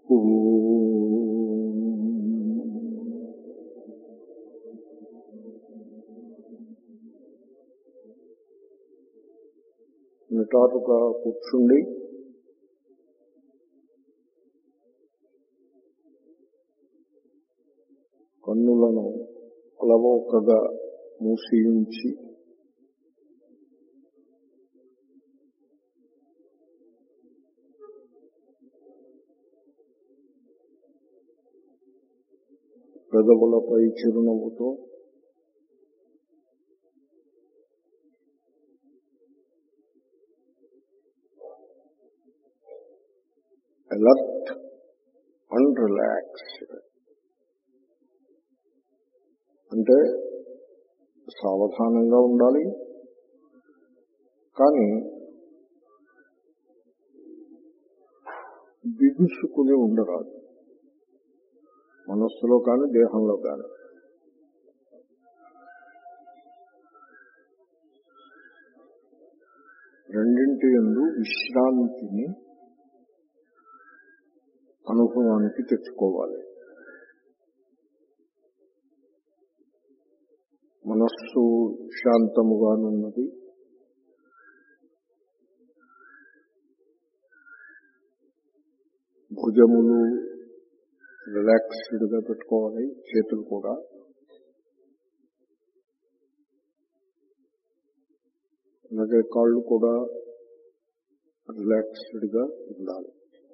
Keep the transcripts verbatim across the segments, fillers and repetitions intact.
నిటారుగా కూర్చుండి కన్నులను అలవోకగా మూసి పెదవులపై చిరునవ్వుతో అలర్ట్ అండ్ రిలాక్స్డ్ అంటే సావధానంగా ఉండాలి, కానీ బిగుసుకుని ఉండరాదు. మనస్సులో కానీ దేహంలో కానీ రెండింటి యందు విశ్రాంతిని అనుభవానికి తెచ్చుకోవాలి. మనస్సు శాంతముగానున్నది, భుజములు రిలాక్స్డ్ గా పెట్టుకోవాలి, చేతులు కూడా. అలాగే కాళ్ళు కూడా రిలాక్స్డ్ గా ఉండాలి.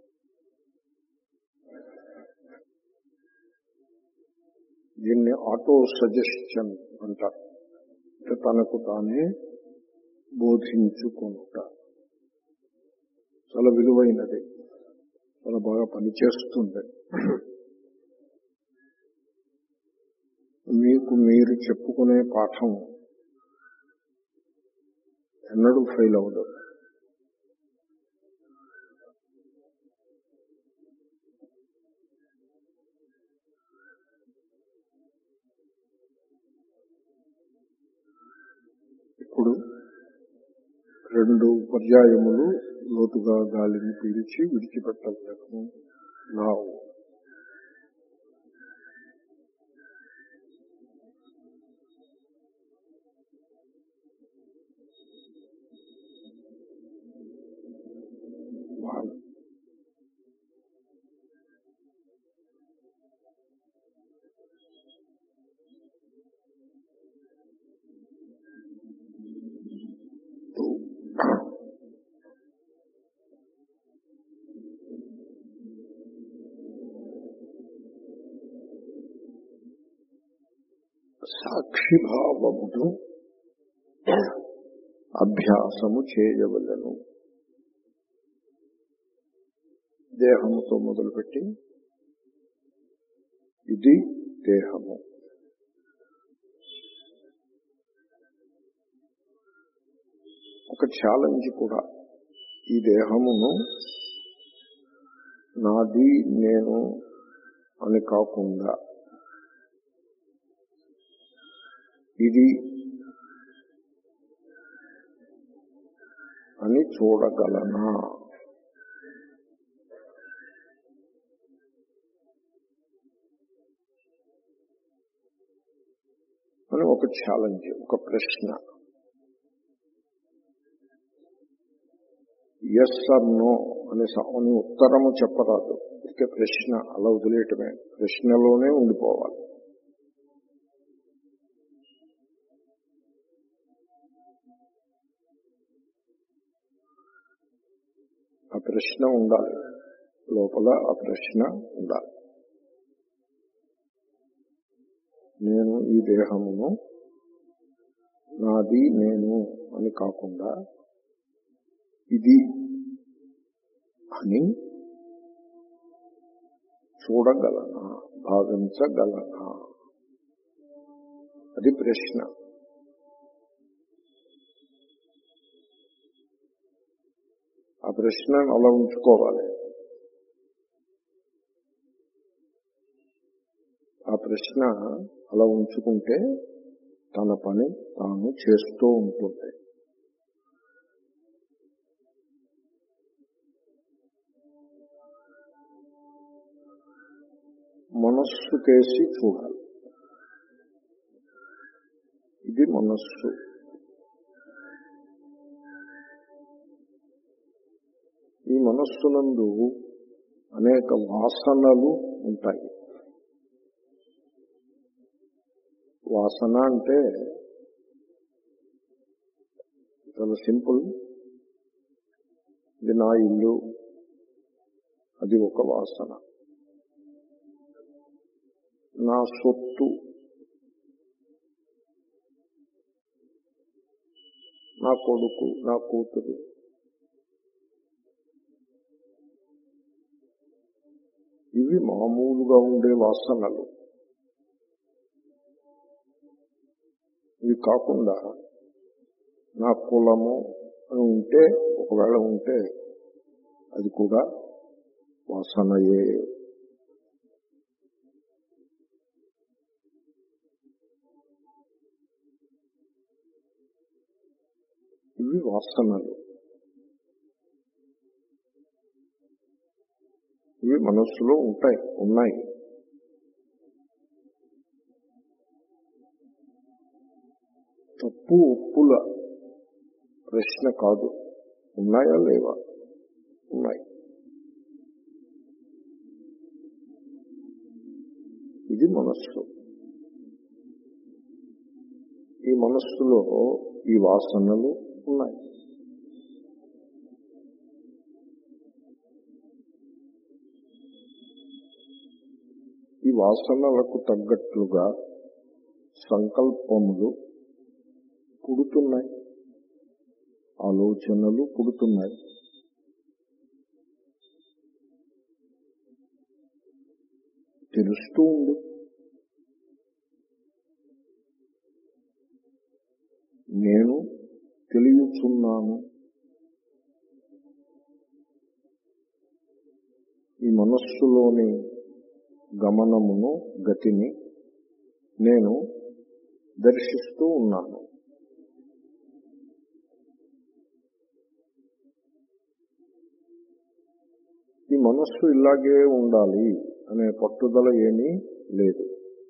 దీన్ని ఆటో సజెషన్ అంటారు. తనకు తానే బోధించుకుంట. చాలా విలువైనది, చాలా బాగా పనిచేస్తుంది. మీకు మీరు చెప్పుకునే పాఠం ఎన్నడూ ఫెయిల్ అవ్వదు. ఇప్పుడు రెండు పర్యాయములు లోతుగా గాలిని పీల్చి విడిచిపెట్టగలను. నావు సాక్షిభావమును అభ్యాసము చేయవలెను. దేహముతో మొదలుపెట్టి ఇది దేహము, ఒక ఛాలెంజ్ కూడా. ఈ దేహమును నాది నేను అని కాకుండా ఇది అని చూడగలనా అని ఒక ఛాలెంజ్, ఒక ప్రశ్న. ఎస్ ఆర్ నో అనే అని ఉత్తరము చెప్పరాదు. ఇక ప్రశ్న అలా వదిలేయటమే, ప్రశ్నలోనే ఉండిపోవాలి. ఆ ప్రశ్న ఉండాలి, లోపల ఆ ప్రశ్న ఉండాలి. నేను ఈ దేహమును నాది నేను అని కాకుండా ఇది అని చూడగలనా, భావించగలనా, అది ప్రశ్న. ఆ ప్రశ్నను అలా ఉంచుకోవాలి. ఆ ప్రశ్న అలా ఉంచుకుంటే తన పని తాను చేస్తూ ఉంటుంది. మనస్సు కేసి చూడాలి. ఇది మనస్సు. ఈ మనస్సునందు అనేక వాసనలు ఉంటాయి. వాసన అంటే చాలా సింపుల్. ఇది నా ఇల్లు, అది ఒక వాసన. నా సొత్తు, నా కొడుకు, నా కూతురు, ఇవి మామూలుగా ఉండే వాసనలు. ఇవి కాకుండా నా కులము అని ఉంటే, ఒకవేళ ఉంటే అది కూడా వాసనయే. ఇవి వాసనలు. ఇవి మనస్సులో ఉంటాయి, ఉన్నాయి. తప్పు ఒప్పుల ప్రశ్న కాదు. ఉన్నాయా లేవా? ఉన్నాయి. ఇది మనస్సు. ఈ మనస్సులో ఈ వాసనలు ఉన్నాయి. ఈ వాసనలకు తగ్గట్లుగా సంకల్పములు పుడుతున్నాయి, ఆలోచనలు పుడుతున్నాయి. తెలుస్తూ ఉంది. నేను తెలియచున్నాను. ఈ మనస్సులోని గమనమును, గతిని నేను దర్శిస్తూ ఉన్నాను. ఈ మనస్సు ఇలాగే ఉండాలి అనే పట్టుదల ఏమీ లేదు.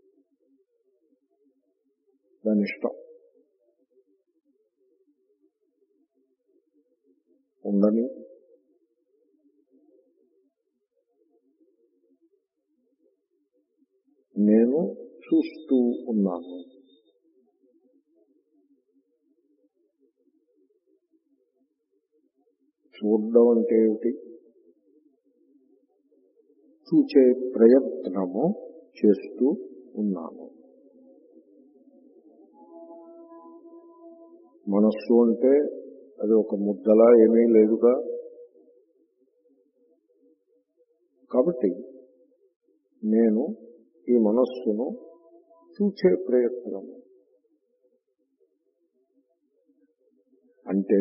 దాని ఇష్టం. ఉండని. నేను చూస్తూ ఉన్నాను. చూడడం అంటే ఏమిటి? చూచే ప్రయత్నము చేస్తూ ఉన్నాను. మనస్సు అంటే అది ఒక ముద్దలా ఏమీ లేదుగా. కాబట్టి నేను ఈ మనస్సును చూచే ప్రయత్నము అంటే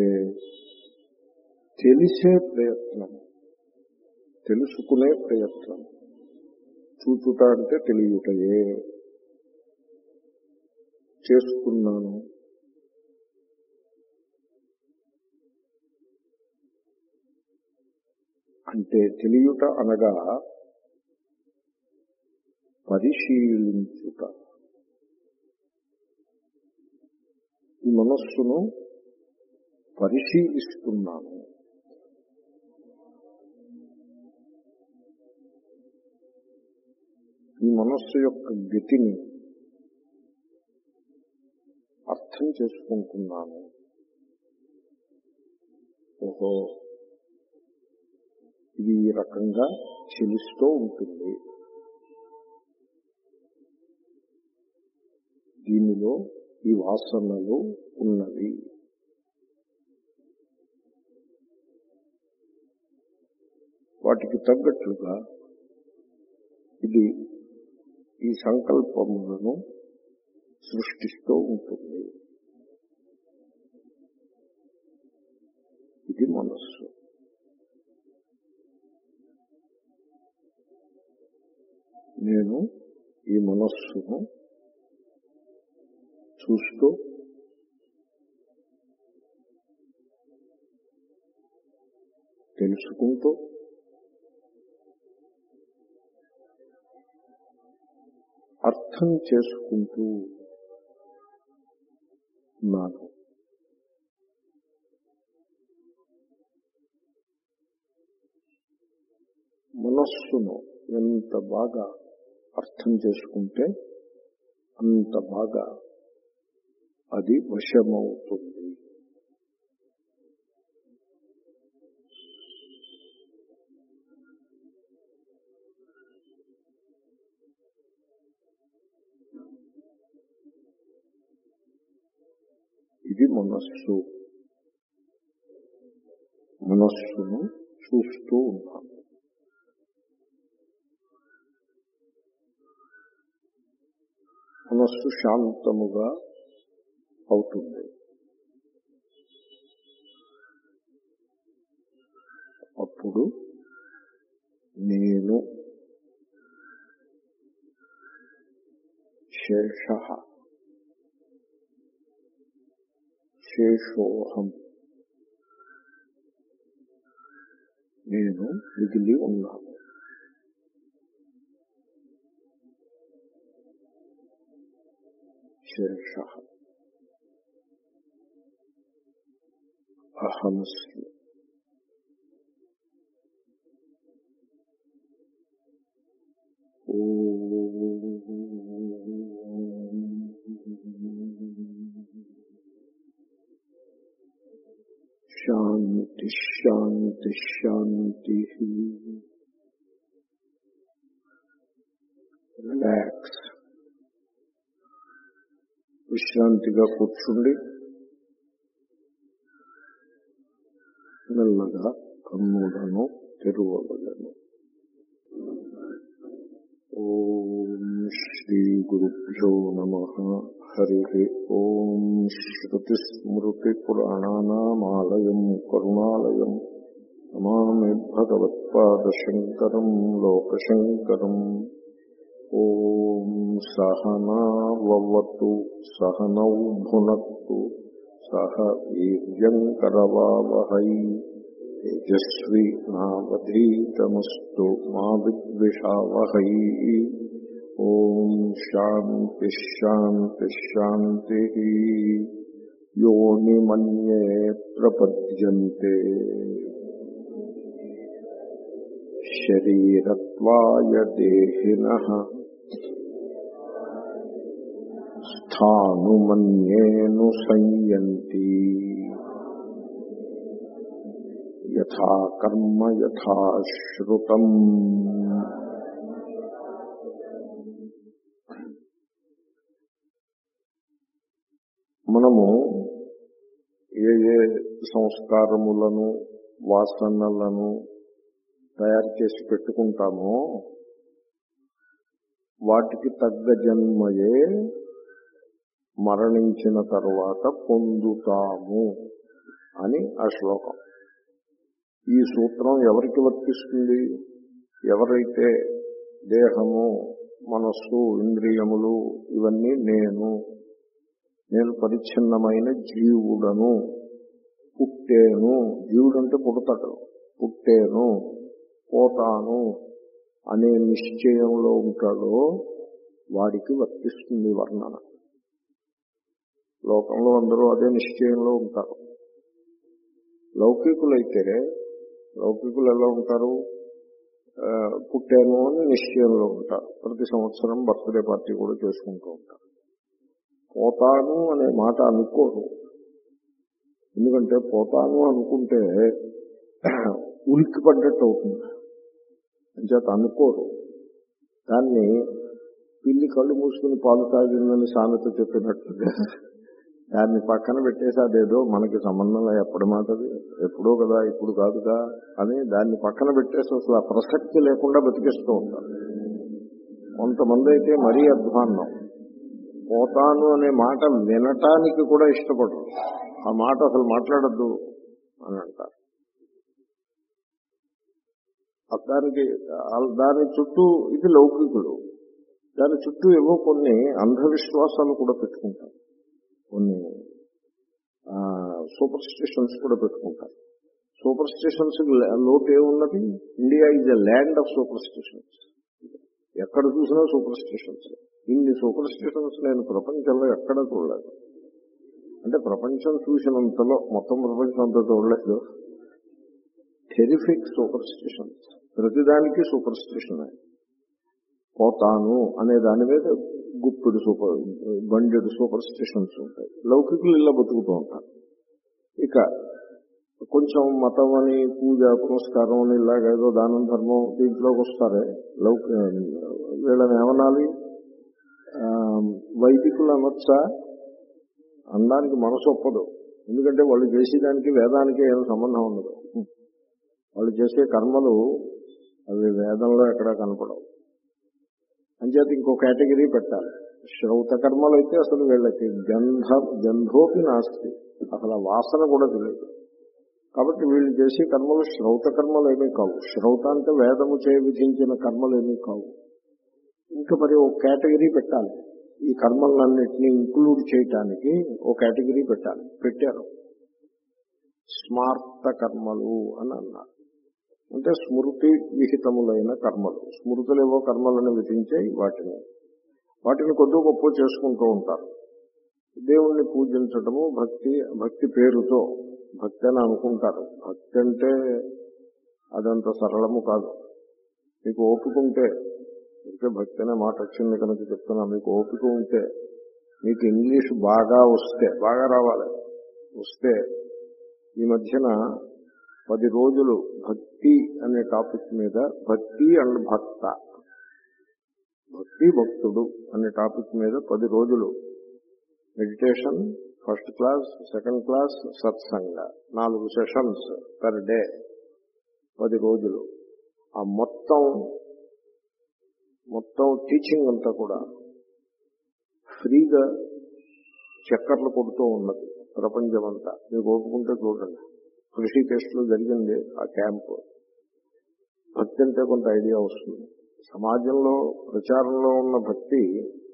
తెలిసే ప్రయత్నము, తెలుసుకునే ప్రయత్నం. చూచుట అంటే తెలియటయే. చేస్తున్నాను. అంటే తెలియుట అనగా పరిశీలించుట. ఈ మనస్సును పరిశీలిస్తున్నాను. ఈ మనస్సు యొక్క గతిని అర్థం చేసుకుంటున్నాను. ఓహో, ఇది ఈ రకంగా చెలిస్తూ ఉంటుంది. దీనిలో ఈ వాసనలు ఉన్నవి. వాటికి తగ్గట్లుగా ఇది ఈ సంకల్పములను సృష్టిస్తూ ఉంటుంది. ఇది మనస్సు. నేను ఈ మనస్సును చూస్తూ తెలుసుకుంటూ అర్థం చేసుకుంటూ ఉన్నాను. మనస్సును ఎంత బాగా అర్థం చేసుకుంటే అంత బాగా అది వశమవుతుంది. ఇది మనస్సు. మనస్సును చూస్తూ ఉన్నాము. మనస్సు శాంతముగా అవుతుంది. అప్పుడు నేను శేష శేషోహం, నేను మిగిలి ఉన్నాను. శేష అహమస్మి. శాంతి శాంతి శాంతి. రిలాక్స్. విశ్రాంతిగా కూర్చుండి మెల్లగా కన్నులను తెరువవలెను. ఓం శ్రీ గురుభ్యో నమః. హరి ఓం. శ్రుతి స్మృతి పురాణానామాలయం కరుణాలయం నమామి భగవత్పాదశంకరం లోకశంకరం. ఓం సహనావతు సహనౌ భునక్తు సహ వీర్యంకరవావహై తేజస్వి నావధీతమస్తు మా విద్విషావహై. ఓం శాంతి శాంతి శాంతి. యోనిమన్యే ప్రపద్యంతే శరీరత్వాయ దేహినః స్థానుమన్యేను సంయంతి యథా కర్మ యథా శ్రుతం. మనము ఏ ఏ సంస్కారములను వాసనలను తయారు చేసి పెట్టుకుంటామో వాటికి తగ్గ జన్మయే మరణించిన తరువాత పొందుతాము అని ఆ శ్లోకం. ఈ సూత్రం ఎవరికి వర్తిస్తుంది? ఎవరైతే దేహము, మనస్సు, ఇంద్రియములు ఇవన్నీ నేను నేను పరిచ్ఛిన్నమైన జీవుడను, పుట్టేను, జీవుడంటే పుడతాడు, పుట్టేను, పోతాను అనే నిశ్చయంలో ఉంటాడో వాడికి వర్తిస్తుంది వర్ణన. లోకంలో అందరూ అదే నిశ్చయంలో ఉంటారు. లౌకికులైతే లౌకికులు ఎలా ఉంటారు? పుట్టాను అని నిశ్చయంలో ఉంటారు. ప్రతి సంవత్సరం బర్త్డే పార్టీ కూడా చేసుకుంటూ ఉంటారు. పోతాను అనే మాట అనుకోరు. ఎందుకంటే పోతాను అనుకుంటే ఉలిక్కి పడ్డట్టు అవుతుంది. అంచేత అనుకోరు. దాన్ని పిల్లి కళ్ళు మూసుకుని పాలు తాగిందని సామెత చెప్పినట్టుగా దాన్ని పక్కన పెట్టేసి అదేదో మనకి సంబంధం ఎప్పటి మాటది, ఎప్పుడో కదా, ఇప్పుడు కాదుగా అని దాన్ని పక్కన పెట్టేసి అసలు ఆ ప్రసక్తి లేకుండా బతికిస్తూ ఉంటారు. కొంతమంది అయితే మరీ అధ్వాన్నం. పోతాను అనే మాట వినటానికి కూడా ఇష్టపడరు. ఆ మాట అసలు మాట్లాడద్దు అని అంటారు. దానికి దాని చుట్టూ ఇది లౌకికులు. దాని చుట్టూ ఏవో కొన్ని అంధవిశ్వాసాలు కూడా పెట్టుకుంటారు, కొన్ని సూపర్ స్టిషన్స్ కూడా పెట్టుకుంటారు. సూపర్ స్టిషన్స్ లోటు ఏమున్నది? India is a land of superstitions. ఎక్కడ చూసినా సూపర్ స్టిషన్స్. ఇన్ని సూపర్ స్టిషన్స్ నేను ప్రపంచంలో ఎక్కడ చూడలేదు. అంటే ప్రపంచం చూసినంతలో మొత్తం ప్రపంచం అంతా చూడలేదు. టెరిఫిక్ సూపర్ స్టిషన్స్, ప్రతిదానికి సూపర్ స్టిషన్. పోతాను అనే దాని మీద గుప్పిడు సూపర్ బండెడు సూపర్ స్టిషన్స్ ఉంటాయి. లౌకికులు ఇలా బతుకుతూ ఉంటారు. ఇక కొంచెం మతం అని పూజ పురస్కారం అని ఇలాగేదో దానం ధర్మం దీంట్లోకి వస్తారే లౌక వీళ్ళని ఏమనాలి, వైదికులు అనొచ్చా? అనడానికి మనసు ఒప్పదు. ఎందుకంటే వాళ్ళు చేసేదానికి వేదానికి ఏం సంబంధం ఉండదు. వాళ్ళు చేసే కర్మలు అవి వేదంలో ఎక్కడా కనపడవు. అంచేత ఇంకో కేటగిరీ పెట్టాలి. శ్రౌత కర్మలు అయితే అసలు వీళ్ళకి గంధ గంధోపి నాస్తి, అసలు వాసన కూడా తెలియదు. కాబట్టి వీళ్ళు చేసే కర్మలు శ్రౌత కర్మలు ఏమీ కావు. శ్రౌత అంటే వేదము చే విధించిన కర్మలు ఏమీ కావు. ఇంకా మరి ఓ కేటగిరీ పెట్టాలి. ఈ కర్మలన్నింటినీ ఇంక్లూడ్ చేయటానికి ఓ కేటగిరీ పెట్టాలి. పెట్టారు. స్మార్త కర్మలు అని అన్నారు. అంటే స్మృతి విహితములైన కర్మలు. స్మృతులు ఏవో కర్మలను విధించాయి, వాటిని వాటిని కొద్ది గొప్ప చేసుకుంటూ ఉంటారు. దేవుణ్ణి పూజించటము భక్తి భక్తి పేరుతో భక్తి అని అనుకుంటారు. భక్తి అంటే అదంత సరళము కాదు. మీకు ఓపిక ఉంటే, ఇంకా భక్తి అనే మాట వచ్చింది కనుక చెప్తున్నా, మీకు ఓపిక ఉంటే, మీకు ఇంగ్లీష్ బాగా వస్తే, బాగా రావాలి వస్తే, ఈ మధ్యన పది రోజులు భక్తి అనే టాపిక్ మీద, భక్తి అండ్ భక్త, భక్తి భక్తుడు అనే టాపిక్ మీద పది రోజులు meditation, first class, second class, సత్సంగ, నాలుగు సెషన్స్ పర్ డే, పది రోజులు. ఆ మొత్తం మొత్తం టీచింగ్ అంతా కూడా ఫ్రీగా చక్కర్లు కొడుతూ ఉన్నది ప్రపంచం అంతా. మీకు ఓపుకుంటే చూడండి. ఋషికేశ్లో జరిగింది ఆ క్యాంపు. భక్తి అంటే కొంత ఐడియా వస్తుంది. సమాజంలో ప్రచారంలో ఉన్న భక్తి,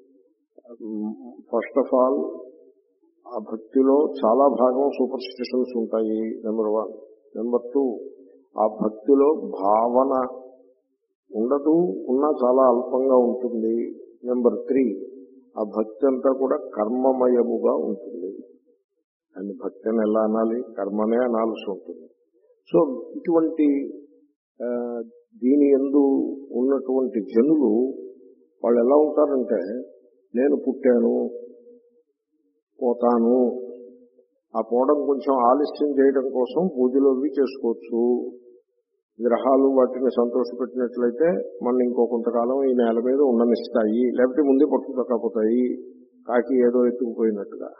ఫస్ట్ ఆఫ్ ఆల్ ఆ భక్తిలో చాలా భాగం సూపర్ స్టిషన్స్ ఉంటాయి, నెంబర్ వన్. నెంబర్ టూ, ఆ భక్తిలో భావన ఉండదు, ఉన్నా చాలా అల్పంగా ఉంటుంది. నెంబర్ త్రీ, ఆ భక్తి అంతా కూడా కర్మమయముగా ఉంటుంది. అని భక్తి అని ఎలా అనాలి? కర్మనే అనాల్సి ఉంటుంది. సో ఇటువంటి దీని యందు ఉన్నటువంటి జనులు వాళ్ళు ఎలా ఉంటారంటే, నేను పుట్టాను, పోతాను, ఆ పోవడం కొంచెం ఆలస్యం చేయడం కోసం పూజలు అవి చేసుకోవచ్చు. గ్రహాలు వాటిని సంతోషపెట్టినట్లయితే మన ఇంకో కొంతకాలం ఈ నేల మీద ఉండనిస్తాయి, లేకపోతే ముందే పట్టుకోకపోతాయి, కాకి ఏదో ఎత్తుకుపోయినట్టుగా.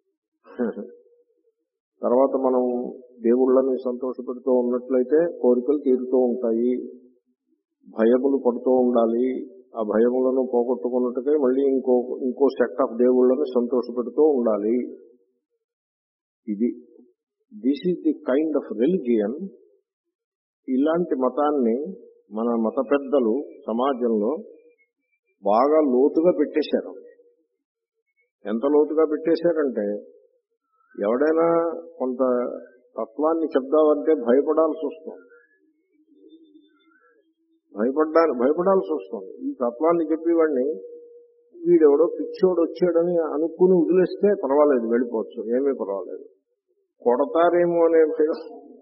తర్వాత మనం దేవుళ్ళని సంతోషపెడుతూ ఉన్నట్లయితే కోరికలు తీరుతూ ఉంటాయి. భయములు పడుతూ ఉండాలి. ఆ భయములను పోగొట్టుకున్నట్టుగా మళ్ళీ ఇంకో ఇంకో సెట్ ఆఫ్ దేవుళ్ళని సంతోషపెడుతూ ఉండాలి. ఇది this is the kind of religion. ఇలాంటి మతాన్ని మన మత పెద్దలు సమాజంలో బాగా లోతుగా పెట్టేశారు. ఎంత లోతుగా పెట్టేశారంటే, ఎవడైనా కొంత తత్వాన్ని చెప్దామంటే భయపడాల్సి వస్తుంది. భయపడ్డా భయపడాల్సి వస్తుంది. ఈ తత్వాన్ని చెప్పేవాడిని వీడెవడో పిచ్చోడు వచ్చాడని అనుకుని వదిలేస్తే పర్వాలేదు, వెళ్ళిపోవచ్చు, ఏమీ పర్వాలేదు. కొడతారేమో అనే భయం.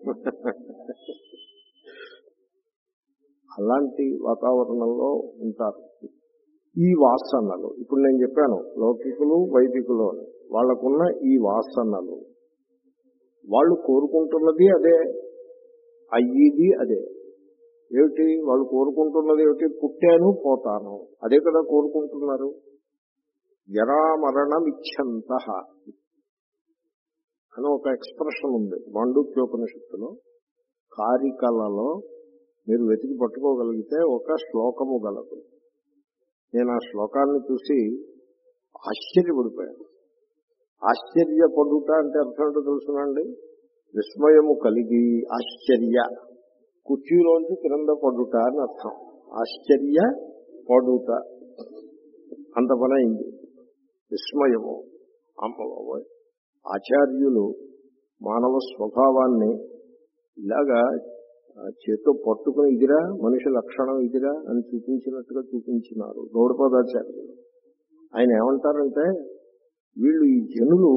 అలాంటి వాతావరణంలో ఉంటారు ఈ వాసనలు. ఇప్పుడు నేను చెప్పాను లౌకికులు వైదికులు అని. వాళ్లకున్న ఈ వాసనలు, వాళ్ళు కోరుకుంటున్నది అదే, అయ్యేది అదే. ఏమిటి వాళ్ళు కోరుకుంటున్నది? ఏమిటి? పుట్టాను పోతాను, అదే కదా కోరుకుంటున్నారు. జరామరణమిచ్చంత అని ఒక ఎక్స్ప్రెషన్ ఉంది మాండూక్యోపనిషత్తులో. కారికలలో మీరు వెతికి పట్టుకోగలిగితే ఒక శ్లోకము గలదు. నేను ఆ శ్లోకాన్ని చూసి ఆశ్చర్యపడిపోయాను. ఆశ్చర్యపడుట అంటే అర్థం ఏంటో తెలుసునండి? విస్మయము కలిగి ఆశ్చర్య, కుర్చీలోంచి క్రింద పడుట అని అర్థం. ఆశ్చర్య పడుట, అంత పని అయింది. విస్మయము. అమ్మబాబోయ్, ఆచార్యులు మానవ స్వభావాన్ని ఇలాగా చేతో పట్టుకుని ఇదిరా మనిషి లక్షణం ఇదిరా అని చూపించినట్టుగా చూపించినారు గౌడపాదాచార్యులు. ఆయన ఏమంటారంటే వీళ్ళు ఈ జనులు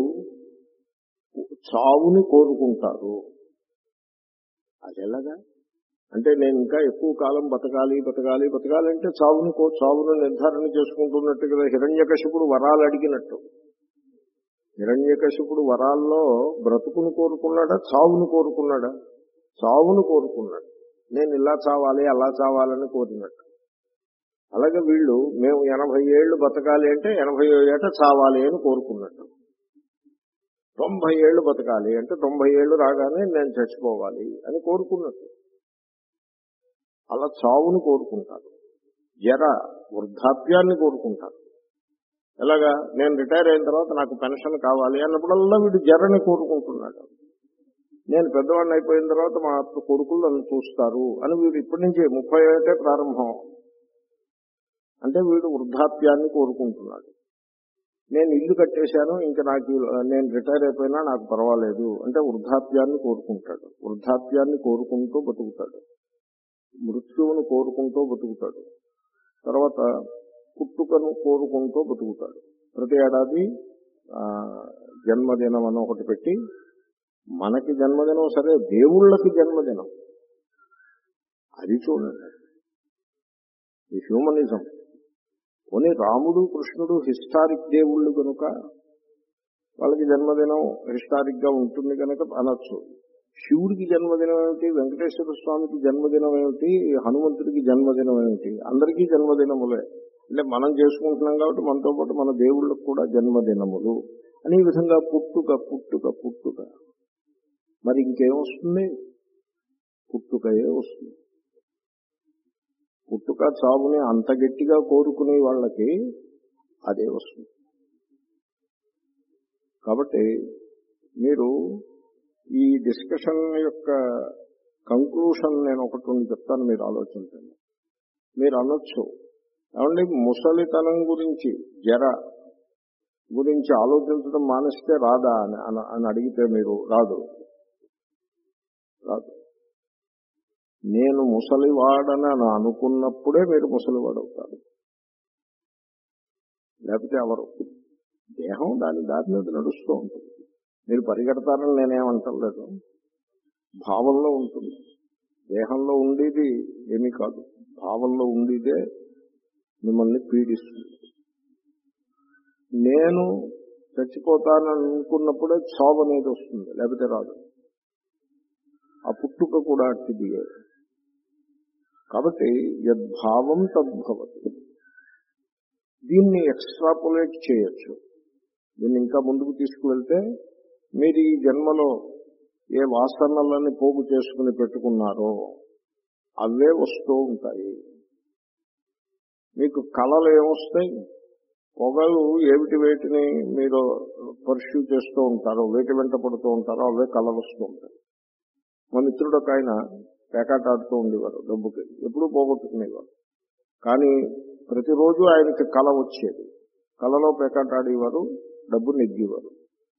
చావుని కోరుకుంటారు. అది ఎలాగా అంటే నేను ఇంకా ఎక్కువ కాలం బతకాలి బతకాలి బతకాలి అంటే చావుని కో చావును నిర్ధారణ చేసుకుంటున్నట్టు కదా. హిరణ్యకశిపుడు వరాలు అడిగినట్టు. హిరణ్యకశిపుడు వరాల్లో బ్రతుకును కోరుకున్నాడా చావును కోరుకున్నాడా? చావును కోరుకున్నాడు. నేను ఇలా చావాలి అలా చావాలని కోరినట్టు. అలాగే వీళ్ళు మేము ఎనభై ఏళ్ళు బతకాలి అంటే ఎనభై ఏట చావాలి అని కోరుకున్నట్టు. తొంభై ఏళ్ళు బతకాలి అంటే తొంభై ఏళ్ళు రాగానే నేను చచ్చిపోవాలి అని కోరుకున్నట్టు. అలా చావును కోరుకుంటారు. జర వృద్ధాప్యాన్ని కోరుకుంటారు. ఎలాగా నేను రిటైర్ అయిన తర్వాత నాకు పెన్షన్ కావాలి అన్నప్పుడల్లా వీడు జరని కోరుకుంటున్నాడు. నేను పెద్దవాడిని అయిపోయిన తర్వాత మా కొడుకులు నన్ను చూస్తారు అని వీడు ఇప్పటి నుంచి ముప్పై ఏటే ప్రారంభం. అంటే వీడు వృద్ధాప్యాన్ని కోరుకుంటున్నాడు. నేను ఇల్లు కట్టేశాను ఇంకా నాకు నేను రిటైర్ అయిపోయినా నాకు పర్వాలేదు అంటే వృద్ధాప్యాన్ని కోరుకుంటాడు. వృద్ధాప్యాన్ని కోరుకుంటూ బతుకుతాడు. మృత్యువును కోరుకుంటూ బతుకుతాడు. తర్వాత పుట్టుకను కోరుకుంటూ బతుకుతాడు. ప్రతి ఏడాది జన్మదినం అని ఒకటి పెట్టి, మనకి జన్మదినం సరే దేవుళ్ళకి జన్మదినం అది చూడండి. ఈ హ్యూమనిజం. పోనీ రాముడు కృష్ణుడు హిస్టారిక్ దేవుళ్ళు కనుక వాళ్ళకి జన్మదినం హిస్టారిక్ గా ఉంటుంది కనుక అనొచ్చు. శివుడికి జన్మదినం ఏమిటి, వెంకటేశ్వర స్వామికి జన్మదినం ఏమిటి, హనుమంతుడికి జన్మదినం ఏమిటి? అందరికీ జన్మదినములే. అంటే మనం చేసుకుంటున్నాం కాబట్టి మనతో పాటు మన దేవుళ్ళకు కూడా జన్మదినములు అని ఈ విధంగా పుట్టుక పుట్టుక పుట్టుక. మరి ఇంకేమొస్తుంది? పుట్టుకయే వస్తుంది. పుట్టుక చావుని అంత గట్టిగా కోరుకునే వాళ్ళకి అదే వస్తుంది. కాబట్టి మీరు ఈ డిస్కషన్ యొక్క కంక్లూషన్ నేను ఒకటి రెండు చెప్తాను, మీరు ఆలోచించండి. మీరు అనొచ్చు, ఏమండి ముసలితనం గురించి జర గురించి ఆలోచించడం మానేస్తే రాదా అని అని అడిగితే మీరు రాదు రాదు నేను ముసలివాడని అని అనుకున్నప్పుడే మీరు ముసలివాడవుతారు. లేకపోతే ఎవరు? దేహం దాని దారి మీద నడుస్తూ ఉంటుంది. మీరు పరిగెడతారని నేనేమంటలేదు. భావంలో ఉంటుంది. దేహంలో ఉండేది ఏమీ కాదు, భావంలో ఉండేదే మిమ్మల్ని పీడిస్తుంది. నేను చచ్చిపోతానని అనుకున్నప్పుడే చావు అనేది వస్తుంది, లేకపోతే రాదు. ఆ పుట్టుక కూడా అట్టిదియే. కాబట్టి యద్భావం తద్భవతి. దీన్ని ఎక్స్ట్రాపులేట్ చేయొచ్చు. దీన్ని ఇంకా ముందుకు తీసుకువెళ్తే మీరు ఈ జన్మలో ఏ వాసనలని పోగు చేసుకుని పెట్టుకున్నారో అవే వస్తూ ఉంటాయి. మీకు కళలు ఏమొస్తాయి? పొగలు ఏమిటి వేటిని మీరు పర్స్యూ చేస్తూ ఉంటారో, వేటి వెంట పడుతూ ఉంటారో అవే కళలు వస్తూ ఉంటాయి. మా మిత్రుడు ఒక ఆయన పేకాట ఆడుతూ ఉండేవారు, డబ్బుకి ఎప్పుడూ పోగొట్టుకునేవారు. కానీ ప్రతిరోజు ఆయనకి కళ వచ్చేది. కళలో పేకాట ఆడేవారు, డబ్బు నెగ్గేవారు.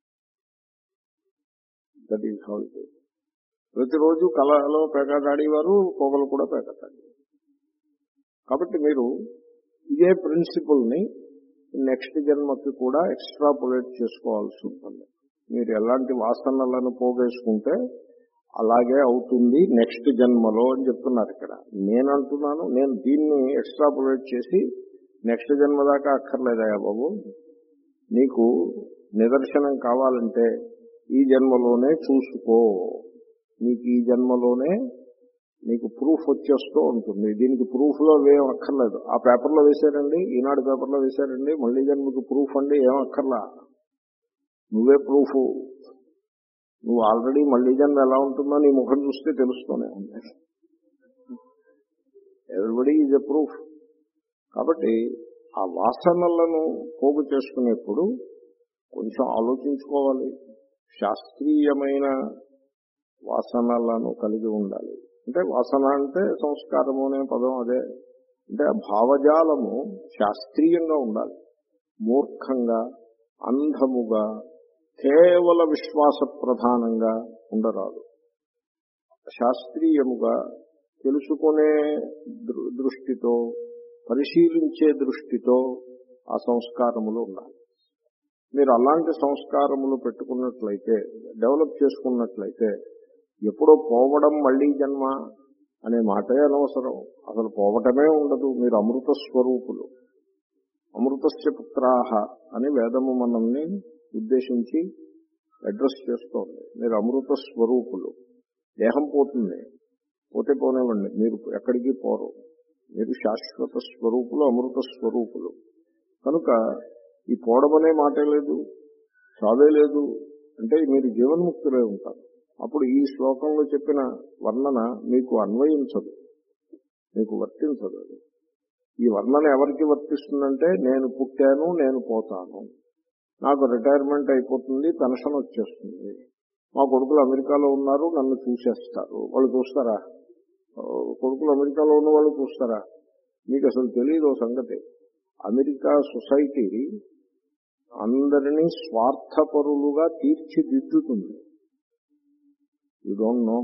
That is how it is. ప్రతిరోజు కళలో పేకాట ఆడేవారు, పొగలు కూడా పేకాట ఆడేవారు. కాబట్టి మీరు ఇదే ప్రిన్సిపల్ ని నెక్స్ట్ జన్మకి కూడా ఎక్స్ట్రాపులేట్ చేసుకోవాల్సి ఉంటుంది. మీరు ఎలాంటి వాసనలను పోగేసుకుంటే అలాగే అవుతుంది నెక్స్ట్ జన్మలో అని చెప్తున్నారు ఇక్కడ. నేను అంటున్నాను, నేను దీన్ని ఎక్స్ట్రాపులేట్ చేసి నెక్స్ట్ జన్మ దాకా అక్కర్లేదయా బాబు, నీకు నిదర్శనం కావాలంటే ఈ జన్మలోనే చూసుకో, నీకు ఈ జన్మలోనే నీకు ప్రూఫ్ వచ్చేస్తూ ఉంటుంది. దీనికి ప్రూఫ్లో ఏం అక్కర్లేదు. ఆ పేపర్లో వేశారండి, ఈనాడు పేపర్లో వేశారండి, మళ్ళీ జన్మకు ప్రూఫ్ అండి ఏం అక్కర్లా. నువ్వే ప్రూఫ్. నువ్వు ఆల్రెడీ మళ్ళీ జన్మ ఎలా ఉంటుందో నీ ముఖం చూస్తే తెలుస్తూనే ఉంది. Everybody is a proof. కాబట్టి ఆ వాసనలను పోగు చేసుకునేప్పుడు కొంచెం ఆలోచించుకోవాలి. శాస్త్రీయమైన వాసనలను కలిగి ఉండాలి. అంటే వాసన అంటే సంస్కారము అనే పదం అదే. అంటే భావజాలము శాస్త్రీయంగా ఉండాలి. మూర్ఖంగా, అంధముగా, కేవల విశ్వాస ప్రధానంగా ఉండరాదు. శాస్త్రీయముగా తెలుసుకునే దృష్టితో, పరిశీలించే దృష్టితో ఆ సంస్కారములు ఉండాలి. మీరు అలాంటి సంస్కారములు పెట్టుకున్నట్లయితే, డెవలప్ చేసుకున్నట్లయితే, ఎప్పుడో పోవడం మళ్లీ జన్మ అనే మాటే అనవసరం. అసలు పోవటమే ఉండదు. మీరు అమృత స్వరూపులు. అమృతస్య పుత్రాహ అని వేదము మనల్ని ఉద్దేశించి అడ్రస్ చేస్తోంది. మీరు అమృత స్వరూపులు. దేహం పోతుంది, పోతే పోనివ్వండి, మీరు ఎక్కడికి పోరు. మీరు శాశ్వత స్వరూపులు, అమృత స్వరూపులు. కనుక ఈ పోవడమనే మాటే లేదు, చావే లేదు అంటే మీరు జీవన్ముక్తులై ఉంటారు. అప్పుడు ఈ శ్లోకంలో చెప్పిన వర్ణన మీకు అన్వయించదు, మీకు వర్తించదు. అది ఈ వర్ణన ఎవరికి వర్తిస్తుందంటే, నేను పుట్టాను, నేను పోతాను, నాకు రిటైర్మెంట్ అయిపోతుంది, పెన్షన్ వచ్చేస్తుంది, మా కొడుకులు అమెరికాలో ఉన్నారు, నన్ను చూసేస్తారు. వాళ్ళు చూస్తారా? కొడుకులు అమెరికాలో ఉన్న వాళ్ళు చూస్తారా? మీకు అసలు తెలియదు సంగతి. అమెరికా సొసైటీ అందరినీ స్వార్థపరులుగా తీర్చిదిద్దుతుంది. You don't know.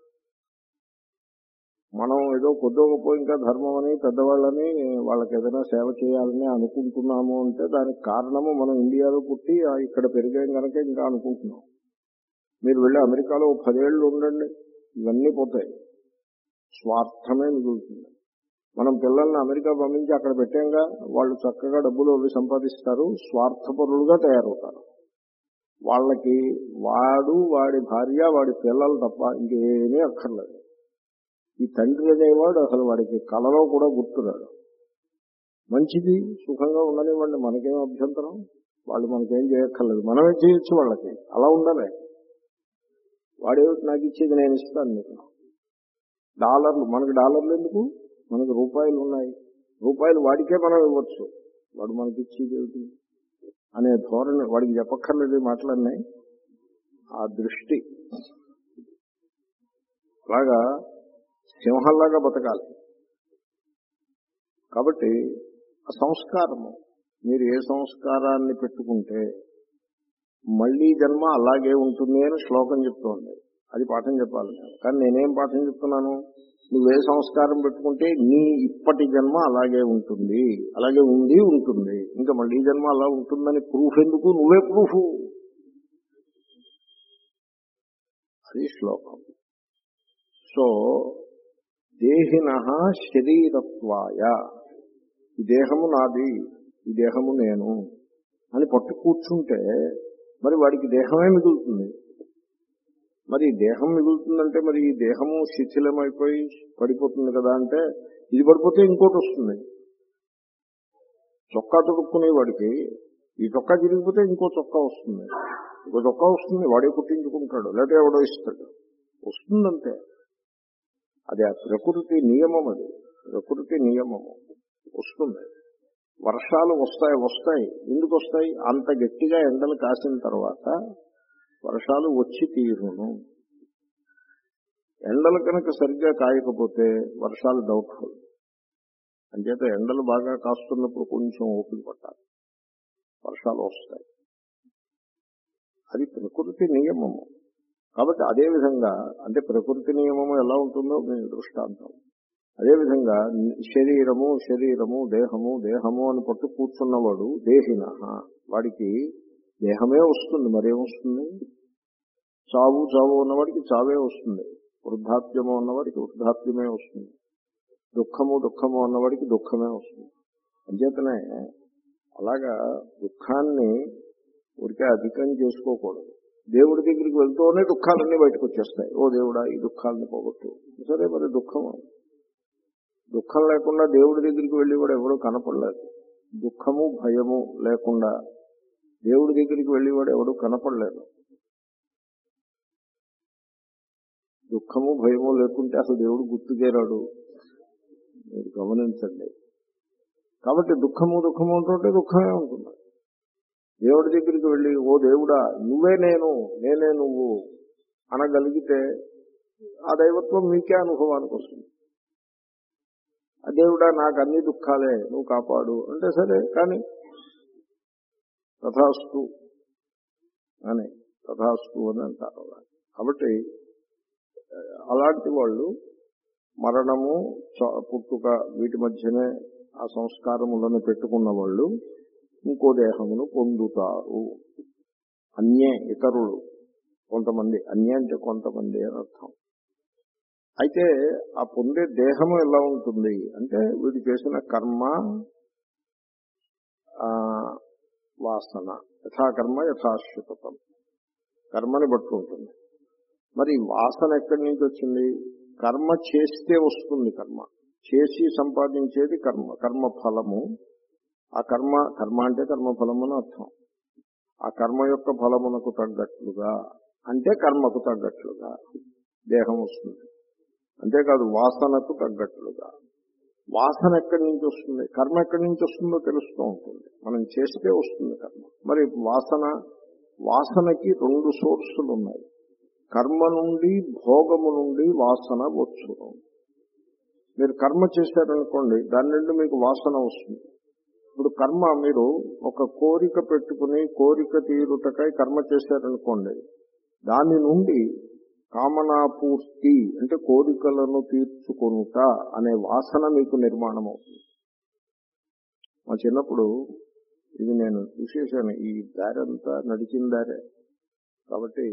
మనం ఏదో కొద్దో గొప్ప ఇంకా ధర్మం అని పెద్దవాళ్ళని వాళ్ళకి ఏదైనా సేవ చేయాలని అనుకుంటున్నాము అంటే దానికి కారణము మనం ఇండియాలో పుట్టి ఇక్కడ పెరిగాం కనుక ఇంకా అనుకుంటున్నాం. మీరు వెళ్ళి అమెరికాలో పదేళ్ళు ఉండండి, ఇవన్నీ పోతాయి, స్వార్థమే మిగులుతుంది. మనం పిల్లల్ని అమెరికా పంపించి అక్కడ పెట్టాంగా, వాళ్ళు చక్కగా డబ్బులు అవి సంపాదిస్తారు, స్వార్థపరులుగా తయారవుతారు. వాళ్ళకి వాడు, వాడి భార్య, వాడి పిల్లలు తప్ప ఇంకేమీ అక్కర్లేదు. ఈ తండ్రి అనేవాడు అసలు వాడికి కలలో కూడా గుర్తురాడు. మంచిది, సుఖంగా ఉండనివ్వండి, మనకేం అభ్యంతరం, వాళ్ళు మనకేం చేయక్కర్లేదు, మనమే చేయొచ్చు వాళ్ళకి. అలా ఉండాలి. వాడేమిటి నాకు ఇచ్చేది, నేను ఇస్తాను మీకు. డాలర్లు, మనకి డాలర్లు ఎందుకు, మనకు రూపాయలు ఉన్నాయి, రూపాయలు వాడికే మనం ఇవ్వచ్చు, వాడు మనకి ఇచ్చేది ఏమిటి అనే ధోరణి వాడికి చెప్పక్కర్లేదు. మాటలన్నాయి ఆ దృష్టి. అలాగా సింహంలాగా బతకాలి. కాబట్టి ఆ సంస్కారము, మీరు ఏ సంస్కారాన్ని పెట్టుకుంటే మళ్లీ జన్మ అలాగే ఉంటుంది అని శ్లోకం చెప్తోంది. అది పాఠం చెప్పాలి నేను. కానీ నేనేం పాఠం చెప్తున్నాను, నువ్వే సంస్కారం పెట్టుకుంటే నీ ఇప్పటి జన్మ అలాగే ఉంటుంది, అలాగే ఉంది ఉంటుంది, ఇంకా మళ్లీ జన్మ అలా ఉంటుందని ప్రూఫ్ ఎందుకు, నువ్వే ప్రూఫ్. అది శ్లోకం. సో దేహినః శరీరత్వాయ, ఈ దేహము నాది, ఈ దేహము నేను అని పట్టు కూర్చుంటే మరి వాడికి దేహమే మిగులుతుంది. మరి దేహం మిగులుతుందంటే మరి ఈ దేహము శిథిలమైపోయి పడిపోతుంది కదా అంటే, ఇది పడిపోతే ఇంకోటి వస్తుంది. చొక్కా తొడుక్కునే వాడికి ఈ చొక్కా చిరిగిపోతే ఇంకో చొక్కా వస్తుంది, ఇంకో చొక్కా వస్తుంది, వాడే కుట్టించుకుంటాడు, లేకపోతే ఎవడో ఇస్తాడు, వస్తుందంతే. అది ఆ ప్రకృతి నియమం. అది ప్రకృతి నియమము, వస్తుంది. వర్షాలు వస్తాయి వస్తాయి ఎందుకు వస్తాయి, అంత గట్టిగా ఎండలు కాసిన తర్వాత వర్షాలు వచ్చి తీరును. ఎండలు కనుక సరిగ్గా కాయకపోతే వర్షాలు డౌట్ఫుల్. అంచేత ఎండలు బాగా కాస్తున్నప్పుడు కొంచెం ఓపిక పట్టాలి, వర్షాలు వస్తాయి. అది ప్రకృతి నియమము. కాబట్టి అదేవిధంగా, అంటే ప్రకృతి నియమము ఎలా ఉంటుందో మీ దృష్టాంతం. అదేవిధంగా శరీరము శరీరము దేహము దేహము అని పట్టు కూర్చున్నవాడు దేహిన, వాడికి దేహమే వస్తుంది, మరేమొస్తుంది. చావు చావు ఉన్నవాడికి చావే వస్తుంది, వృద్ధాప్యము ఉన్నవాడికి వృద్ధాప్యమే వస్తుంది, దుఃఖము దుఃఖము ఉన్నవాడికి దుఃఖమే వస్తుంది. అంచేతనే అలాగా దుఃఖాన్ని ఊరికే అధికం చేసుకోకూడదు. దేవుడి దగ్గరికి వెళ్తూనే దుఃఖాలన్నీ బయటకు వచ్చేస్తాయి. ఓ దేవుడా ఈ దుఃఖాలను పోగొట్టు. సరే, మరి దుఃఖము, దుఃఖం లేకుండా దేవుడి దగ్గరికి వెళ్ళి కూడా ఎవడో కనపడలేదు. దుఃఖము భయము లేకుండా దేవుడి దగ్గరికి వెళ్ళి వాడు ఎవడు కనపడలేదు. దుఃఖము భయము లేకుంటే అసలు దేవుడు గుర్తుకేరాడు, మీరు గమనించండి. కాబట్టి దుఃఖము దుఃఖము ఉంటుంటే దుఃఖమే ఉంటుంది. దేవుడి దగ్గరికి వెళ్ళి ఓ దేవుడా నువ్వే నేను, నేనే నువ్వు అనగలిగితే ఆ దైవత్వం మీకే అనుభవానికి వస్తుంది. ఆ దేవుడా నాకు అన్ని దుఃఖాలే, నువ్వు కాపాడు అంటే సరే, కానీ తథాస్తు అని తథాస్తు అని అంటారు. కాబట్టి అలాంటి వాళ్ళు మరణము పుట్టుక వీటి మధ్యనే ఆ సంస్కారములను పెట్టుకున్న వాళ్ళు ఇంకో దేహమును పొందుతారు. అన్యే ఇతరులు కొంతమంది, అన్య అంటే కొంతమంది అని అర్థం. అయితే ఆ పొందే దేహము ఎలా ఉంటుంది అంటే వీడు చేసిన కర్మ వాసన, యథాకర్మ యథాశ్రుతం, కర్మని బట్టి ఉంటుంది. మరి వాసన ఎక్కడి నుంచి వచ్చింది? కర్మ చేస్తే వస్తుంది. కర్మ చేసి సంపాదించేది కర్మ, కర్మ ఫలము. ఆ కర్మ కర్మ అంటే కర్మఫలము అని అర్థం. ఆ కర్మ యొక్క ఫలమునకు తగ్గట్లుగా అంటే కర్మకు తగ్గట్లుగా దేహం వస్తుంది. అంతేకాదు వాసనకు తగ్గట్లుగా. వాసన ఎక్కడి నుంచి వస్తుంది? కర్మ ఎక్కడి నుంచి వస్తుందో తెలుస్తూ ఉంటుంది. మనం చేస్తే వస్తుంది కర్మ. మరి వాసన, వాసనకి రెండు సోర్సులు ఉన్నాయి. కర్మ నుండి, భోగము నుండి వాసన వచ్చును. మీరు కర్మ చేశారనుకోండి, దాని నుండి మీకు వాసన వస్తుంది. ఇప్పుడు కర్మ మీరు ఒక కోరిక పెట్టుకుని కోరిక తీరుటకై కర్మ చేశారనుకోండి, దాని నుండి కామనాపూర్తి అంటే కోరికలను తీర్చుకొనుట అనే వాసన మీకు నిర్మాణం అవుతుంది. మా చిన్నప్పుడు ఇది నేను చూసేసాను. ఈ దారంతా నడిచిన దారే కాబట్టి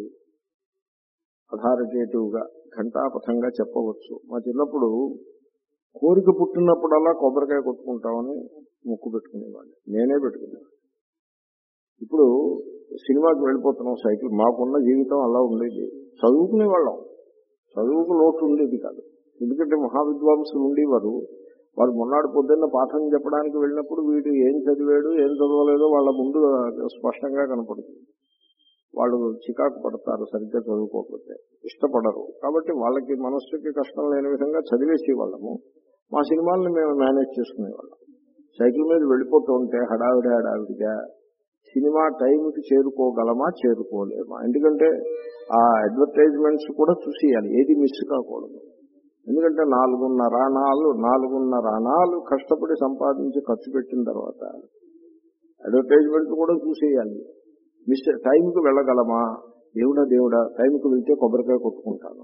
అథారిటేటివ్గా ఘంటాపథంగా చెప్పవచ్చు. మా చిన్నప్పుడు కోరిక పుట్టినప్పుడల్లా కొబ్బరికాయ కొట్టుకుంటామని ముక్కు పెట్టుకునేవాడిని. నేనే పెట్టుకునేవాడిని. ఇప్పుడు సినిమాకి వెళ్ళిపోతున్నాం సైకిల్, మాకున్న జీవితం అలా ఉండేది. చదువుకునే వాళ్ళం, చదువుకు లోటు ఉండేది కాదు. ఎందుకంటే మహావిద్వాంసులు ఉండేవారు. వారు మొన్నటి పొద్దున్న పాఠం చెప్పడానికి వెళ్ళినప్పుడు వీడు ఏం చదివాడు ఏం చదవలేదో వాళ్ళ ముందు స్పష్టంగా కనపడుతుంది. వాళ్ళు చికాకు పడతారు సరిగ్గా చదువుకోకపోతే, ఇష్టపడరు. కాబట్టి వాళ్ళకి మనస్సుకి కష్టం లేని విధంగా చదివేసే వాళ్ళము. మా సినిమాలను మేము మేనేజ్ చేసుకునేవాళ్ళం. సైకిల్ మీద వెళ్ళిపోతూ ఉంటే హడావిడి హడావిడిగా సినిమా టైంకి చేరుకోగలమా చేరుకోలేమా, ఎందుకంటే ఆ అడ్వర్టైజ్మెంట్స్ కూడా చూసేయాలి, ఏది మిస్ కాకూడదు. ఎందుకంటే నాలుగున్నర అణాలు నాలుగున్నర అణాలు కష్టపడి సంపాదించి ఖర్చు పెట్టిన తర్వాత అడ్వర్టైజ్మెంట్ కూడా చూసేయాలి. మిస్ టైంకి వెళ్ళగలమా? దేవుడా దేవుడా టైంకి వెళ్తే కొబ్బరికాయ కొట్టుకుంటాను.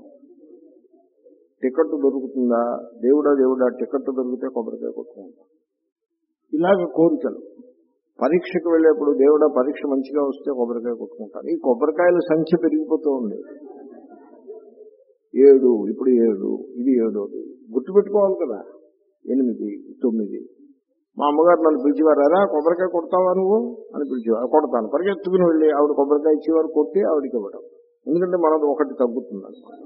టికెట్ దొరుకుతుందా? దేవుడా దేవుడా టికెట్ దొరికితే కొబ్బరికాయ కొట్టుకుంటాను. ఇలాగ కోరికలు. పరీక్షకు వెళ్ళేప్పుడు దేవుడా పరీక్ష మంచిగా వస్తే కొబ్బరికాయ కొట్టుకుంటాను. ఈ కొబ్బరికాయల సంఖ్య పెరిగిపోతూ ఉంది. ఏడు, ఇప్పుడు ఏడు, ఇది ఏడోది గుర్తుపెట్టుకోవాలి కదా. ఎనిమిది, తొమ్మిది. మా అమ్మగారు నన్ను పిలిచేవారా, కొబ్బరికాయ కొడతావా నువ్వు అని పిలిచేవారు. కొడతాను. పరిగెత్తుకుని వెళ్ళి ఆవిడ కొబ్బరికాయ ఇచ్చేవారు, కొట్టి ఆవిడకి ఇవ్వడం. ఎందుకంటే మనది ఒకటి తగ్గుతుంది అనమాట.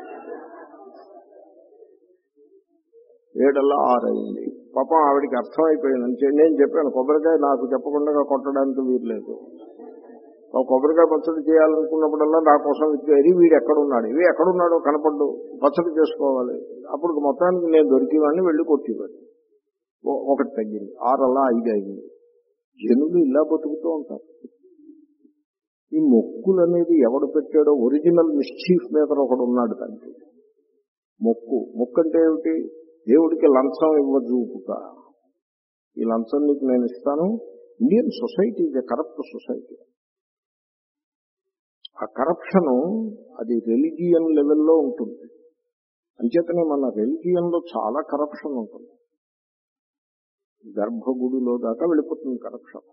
ఏడల్లా ఆరు అయింది. పాపం ఆవిడికి అర్థమైపోయింది. నేను చెప్పాను కొబ్బరికాయ నాకు చెప్పకుండా కొట్టడానికి వీలు లేదు. కొబ్బరికాయ పచ్చడి చేయాలనుకున్నప్పుడల్లా నా కోసం ఎరి వీడు ఎక్కడున్నాడు, ఇవి ఎక్కడున్నాడో కనపడ్డు, పచ్చడి చేసుకోవాలి. అప్పుడు మొత్తానికి నేను దొరికేవాడిని, వెళ్ళి కొట్టేవాడిని. ఒకటి తగ్గింది. ఆరల్లా ఐదు అయింది. జనులు ఇలా బతుకుతూ ఉంటారు. ఈ మొక్కులు అనేది ఎవడు పెట్టాడో ఒరిజినల్ మిస్చీఫ్ మేకర్ ఒకడు ఉన్నాడు. దానికి మొక్కు. మొక్కు అంటే ఏమిటి? దేవుడికి లంచం ఇవ్వజూపుట. ఈ లంచం నీకు నేను ఇస్తాను. ఇండియన్ సొసైటీ ఇది కరప్ట్ సొసైటీ. ఆ కరప్షను అది రిలిజియన్ లెవెల్లో ఉంటుంది. అంచేతనే మన రిలిజియన్లో చాలా కరప్షన్ ఉంటుంది. గర్భగుడిలో దాకా వెళ్ళిపోతుంది కరప్షన్.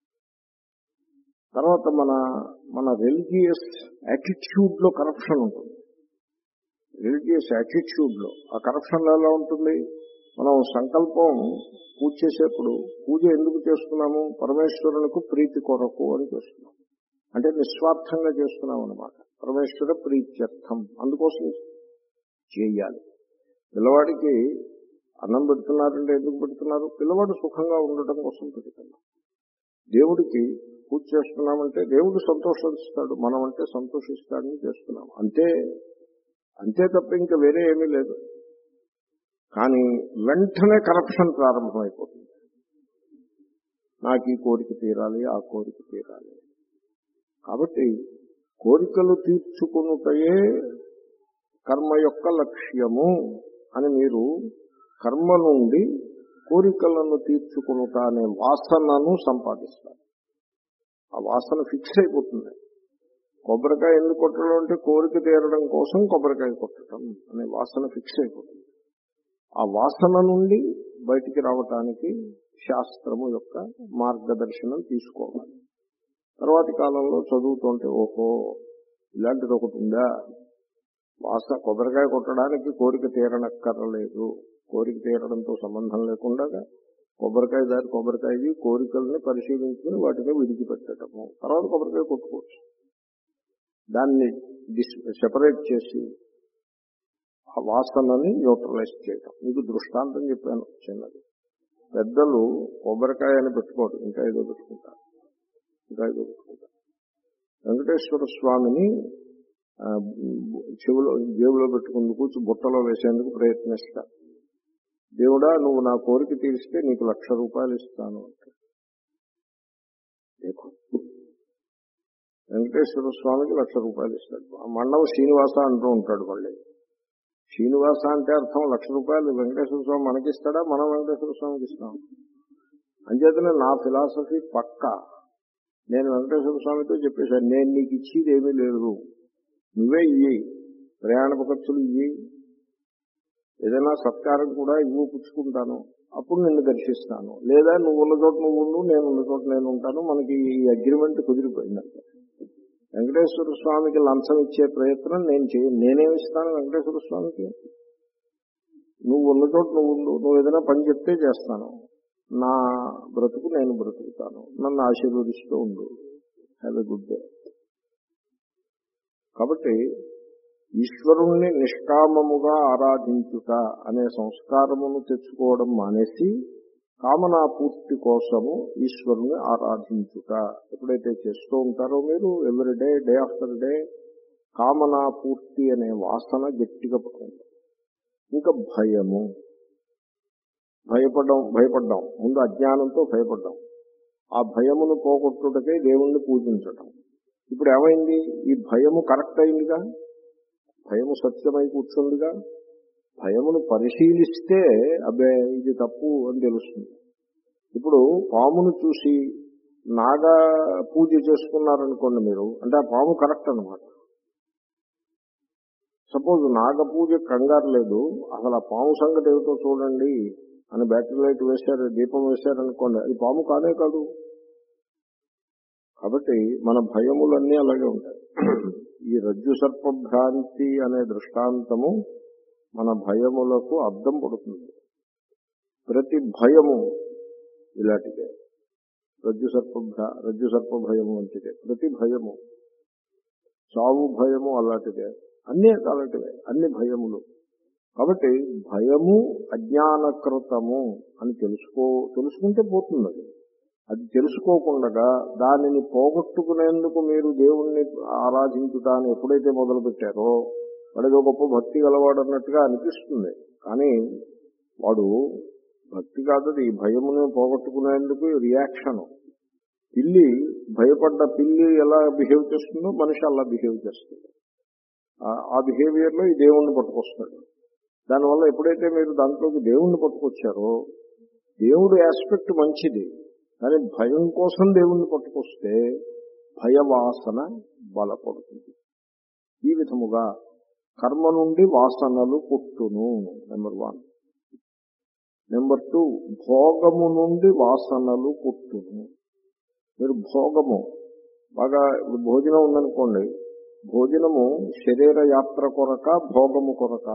తర్వాత మన మన రిలీజియస్ యాటిట్యూడ్ లో కరప్షన్ ఉంటుంది. రిలీజియస్ యాటిట్యూడ్ లో ఆ కరప్షన్ ఎలా ఉంటుంది? మనం సంకల్పం పూజ చేసేప్పుడు పూజ ఎందుకు చేస్తున్నాము? పరమేశ్వరునికి ప్రీతి కొరకు అని చేస్తున్నాం. అంటే నిస్వార్థంగా చేస్తున్నాం అన్నమాట. పరమేశ్వర ప్రీత్యర్థం, అందుకోసం చేయాలి. పిల్లవాడికి అన్నం పెడుతున్నారంటే ఎందుకు పెడుతున్నారు? పిల్లవాడు సుఖంగా ఉండటం కోసం పెడుతున్నాం. దేవుడికి పూజ చేస్తున్నామంటే దేవుడు సంతోషిస్తాడు, మనం అంటే సంతోషిస్తాడని చేస్తున్నాం. అంతే అంతే తప్ప ఇంకా వేరే ఏమీ లేదు. కానీ వెంటనే కరప్షన్ ప్రారంభమైపోతుంది. నాకు ఈ కోరిక తీరాలి, ఆ కోరిక తీరాలి. కాబట్టి కోరికలు తీర్చుకునుటయే కర్మ యొక్క లక్ష్యము అని మీరు కర్మ నుండి కోరికలను తీర్చుకునుట అనే వాసనను సంపాదిస్తారు. ఆ వాసన ఫిక్స్ అయిపోతుంది. కొబ్బరికాయ ఎందుకు కొట్టడం అంటే కోరిక తీరడం కోసం కొబ్బరికాయ కొట్టడం అనే వాసన ఫిక్స్ అయిపోతుంది. ఆ వాసన నుండి బయటికి రావటానికి శాస్త్రము యొక్క మార్గదర్శనం తీసుకోవాలి. తర్వాతి కాలంలో చదువుతుంటే ఓహో ఇలాంటిది ఒకటి ఉందా, వాస కొబ్బరికాయ కొట్టడానికి కోరిక తీరనక్కర్లేదు, కోరిక తీరడంతో సంబంధం లేకుండా కొబ్బరికాయ దారి కొబ్బరికాయది కోరికల్ని పరిశీలించుకుని వాటిని విడిచిపెట్టడము, తర్వాత కొబ్బరికాయ కొట్టుకోవచ్చు. దాన్ని డిస్ సెపరేట్ చేసి ఆ వాసనని న్యూట్రలైజ్ చేయటం. మీకు దృష్టాంతం చెప్పాను చిన్నది. పెద్దలు కొబ్బరికాయ అని పెట్టుకోరు, ఇంకా ఏదో పెట్టుకుంటారు, ఇంకా ఏదో పెట్టుకుంటారు. వెంకటేశ్వర స్వామిని చెవులో జేబులో పెట్టుకుందుకు కూర్చు బుట్టలో వేసేందుకు ప్రయత్నిస్తారు. దేవుడా నువ్వు నా కోరిక తీరిస్తే నీకు లక్ష రూపాయలు ఇస్తాను అంటే వెంకటేశ్వర స్వామికి లక్ష రూపాయలు ఇస్తాడు. మండవ శ్రీనివాస అంటూ ఉంటాడు. మళ్ళీ శ్రీనివాస అంటే అర్థం లక్ష రూపాయలు వెంకటేశ్వర స్వామి మనకిస్తాడా, మనం వెంకటేశ్వర స్వామికి ఇస్తాం. అంచేతనే నా ఫిలాసఫీ పక్కా. నేను వెంకటేశ్వర స్వామితో చెప్పేశాను, నేను నీకు ఇచ్చేది ఏమీ లేదు, నువ్వే ఇయ్యి, ప్రయాణపు ఖర్చులు ఇయ్యి, ఏదైనా సత్కారం కూడా ఇవ్వు, పుచ్చుకుంటాను, అప్పుడు నిన్ను దర్శిస్తాను. లేదా నువ్వు ఉన్న చోట నువ్వు ఉండు, నేను ఉన్న చోట నేను ఉంటాను. మనకి ఈ అగ్రిమెంట్ కుదిరిపోయిందంటే వెంకటేశ్వర స్వామికి లంచం ఇచ్చే ప్రయత్నం నేను చేయను. నేనేమిస్తాను వెంకటేశ్వర స్వామికి? నువ్వు ఉన్న చోట నువ్వు ఉండు, నువ్వు ఏదైనా పని చెప్తే చేస్తాను, నా బ్రతుకు నేను బ్రతుకుతాను, నన్ను ఆశీర్వదిస్తూ ఉండు, హ్యావ్ ఎ గుడ్ డే. కాబట్టి ఈశ్వరుణ్ణి నిష్కామముగా ఆరాధించుట అనే సంస్కారమును తెచ్చుకోవడం మానేసి కామనా పూర్తి కోసము ఈశ్వరుని ఆరాధించుట ఎప్పుడైతే చేస్తూ ఉంటారో మీరు every day day after day కామనా పూర్తి అనే వాసన గట్టిగా పడుతుంది. ఇంకా భయము, భయపడ్డం భయపడ్డాం ముందు అజ్ఞానంతో భయపడ్డాం. ఆ భయమును పోగొట్టుటకే దేవుణ్ణి పూజించటం. ఇప్పుడు ఏమైంది? ఈ భయము కరెక్ట్ అయిందిగా, భయము సత్యమై కూర్చుందిగా. భయమును పరిశీలిస్తే అబ్బే ఇది తప్పు అని తెలుస్తుంది. ఇప్పుడు పామును చూసి నాగా పూజ చేసుకున్నారనుకోండి మీరు, అంటే ఆ పాము కరెక్ట్ అనమాట. సపోజ్ నాగ పూజ కంగారు లేదు, అసలు ఆ పాము సంగతి ఏమిటో చూడండి అని బ్యాటరీ లైట్ వేశారు, దీపం వేశారనుకోండి, అది పాము కానే కాదు. కాబట్టి మన భయములన్నీ అలాగే ఉంటాయి. ఈ రజ్జు సర్పభ్రాంతి అనే దృష్టాంతము మన భయములకు అద్దం పడుతుంది. ప్రతి భయము ఇలాంటిదే, రజ్జు సర్పభ్రా రజ్జు సర్ప భయము వంటిదే. ప్రతి భయము, చావు భయము అలాంటిదే, అన్నీ అలాంటివే, అన్ని భయములు. కాబట్టి భయము అజ్ఞానకృతము అని తెలుసుకో తెలుసుకుంటే పోతుంది. అది అది తెలుసుకోకుండా దానిని పోగొట్టుకునేందుకు మీరు దేవుణ్ణి ఆరాధించుటాన్ని ఎప్పుడైతే మొదలు పెట్టారో వాడిదో గొప్ప భక్తి గలవాడు అన్నట్టుగా అనిపిస్తుంది. కానీ వాడు భక్తి కాదు, ఈ భయమును పోగొట్టుకునేందుకు రియాక్షను. పిల్లి భయపడ్డ పిల్లి ఎలా బిహేవ్ చేస్తుందో మనిషి అలా బిహేవ్ చేస్తుంది. ఆ బిహేవియర్ లో ఈ దేవుణ్ణి పట్టుకొస్తాడు. దానివల్ల ఎప్పుడైతే మీరు దాంట్లోకి దేవుణ్ణి పట్టుకొచ్చారో దేవుడు ఆస్పెక్ట్ మంచిది, కానీ భయం కోసం దేవుణ్ణి పట్టుకొస్తే భయవాసన బలపడుతుంది. ఈ విధముగా కర్మ నుండి వాసనలు పుట్టును. Number one. నెంబర్ టూ, భోగము నుండి వాసనలు పుట్టును. మీరు భోగము బాగా భోజనం ఉందనుకోండి, భోజనము శరీర యాత్ర కొరక భోగము కొరక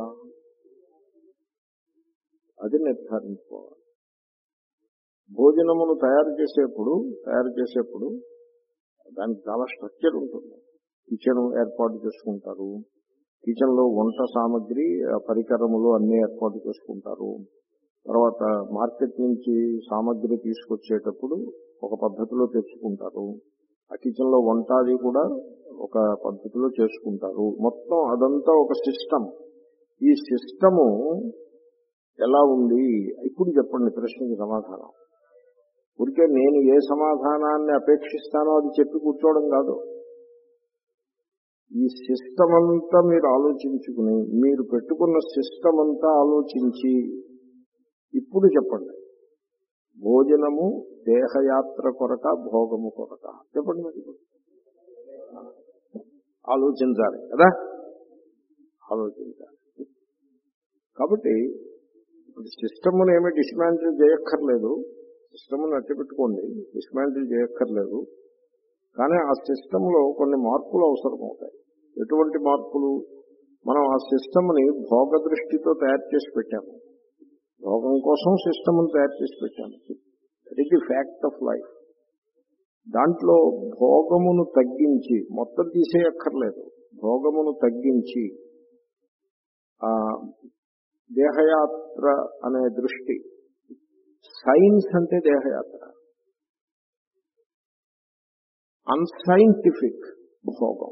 అది నిర్ధారించుకోవాలి. భోజనమును తయారు చేసేప్పుడు తయారు చేసేప్పుడు దానికి చాలా స్ట్రక్చర్ ఉంటుంది. కిచెన్ ఏర్పాటు చేసుకుంటారు, కిచెన్ లో వంట సామాగ్రి పరికరములు అన్ని ఏర్పాటు చేసుకుంటారు. తర్వాత మార్కెట్ నుంచి సామాగ్రి తీసుకొచ్చేటప్పుడు ఒక పద్ధతిలో తెచ్చుకుంటారు. ఆ కిచెన్ లో వంట అది కూడా ఒక పద్ధతిలో చేసుకుంటారు. మొత్తం అదంతా ఒక సిస్టమ్. ఈ సిస్టము ఎలా ఉంది ఇప్పుడు చెప్పండి, ప్రశ్నకి సమాధానం. ఊరికే నేను ఏ సమాధానాన్ని అపేక్షిస్తానో అది చెప్పి కూర్చోవడం కాదు. ఈ సిస్టమ్ అంతా మీరు ఆలోచించుకుని, మీరు పెట్టుకున్న సిస్టమ్ అంతా ఆలోచించి ఇప్పుడు చెప్పండి, భోజనము దేహయాత్ర కొరక భోగము కొరక చెప్పండి. మరి ఆలోచించాలి కదా, ఆలోచించాలి. కాబట్టి సిస్టమ్ని ఏమీ డిస్మాంటిల్ చేయక్కర్లేదు, సిస్టమ్ని అట్టపెట్టుకోండి, డిస్మాంటిల్ చేయక్కర్లేదు. కానీ ఆ సిస్టంలో కొన్ని మార్పులు అవసరం అవుతాయి. ఎటువంటి మార్పులు? మనం ఆ సిస్టమ్ని భోగ దృష్టితో తయారు చేసి పెట్టాము, భోగం కోసం సిస్టమ్ని తయారు చేసి పెట్టాము. That is the fact of life. దాంట్లో భోగమును తగ్గించి, మొత్తం తీసేయక్కర్లేదు, భోగమును తగ్గించి ఆ దేహయాత్ర అనే దృష్టి. సైన్స్ అంటే దేహయాత్ర, అన్సైంటిఫిక్ భోగం.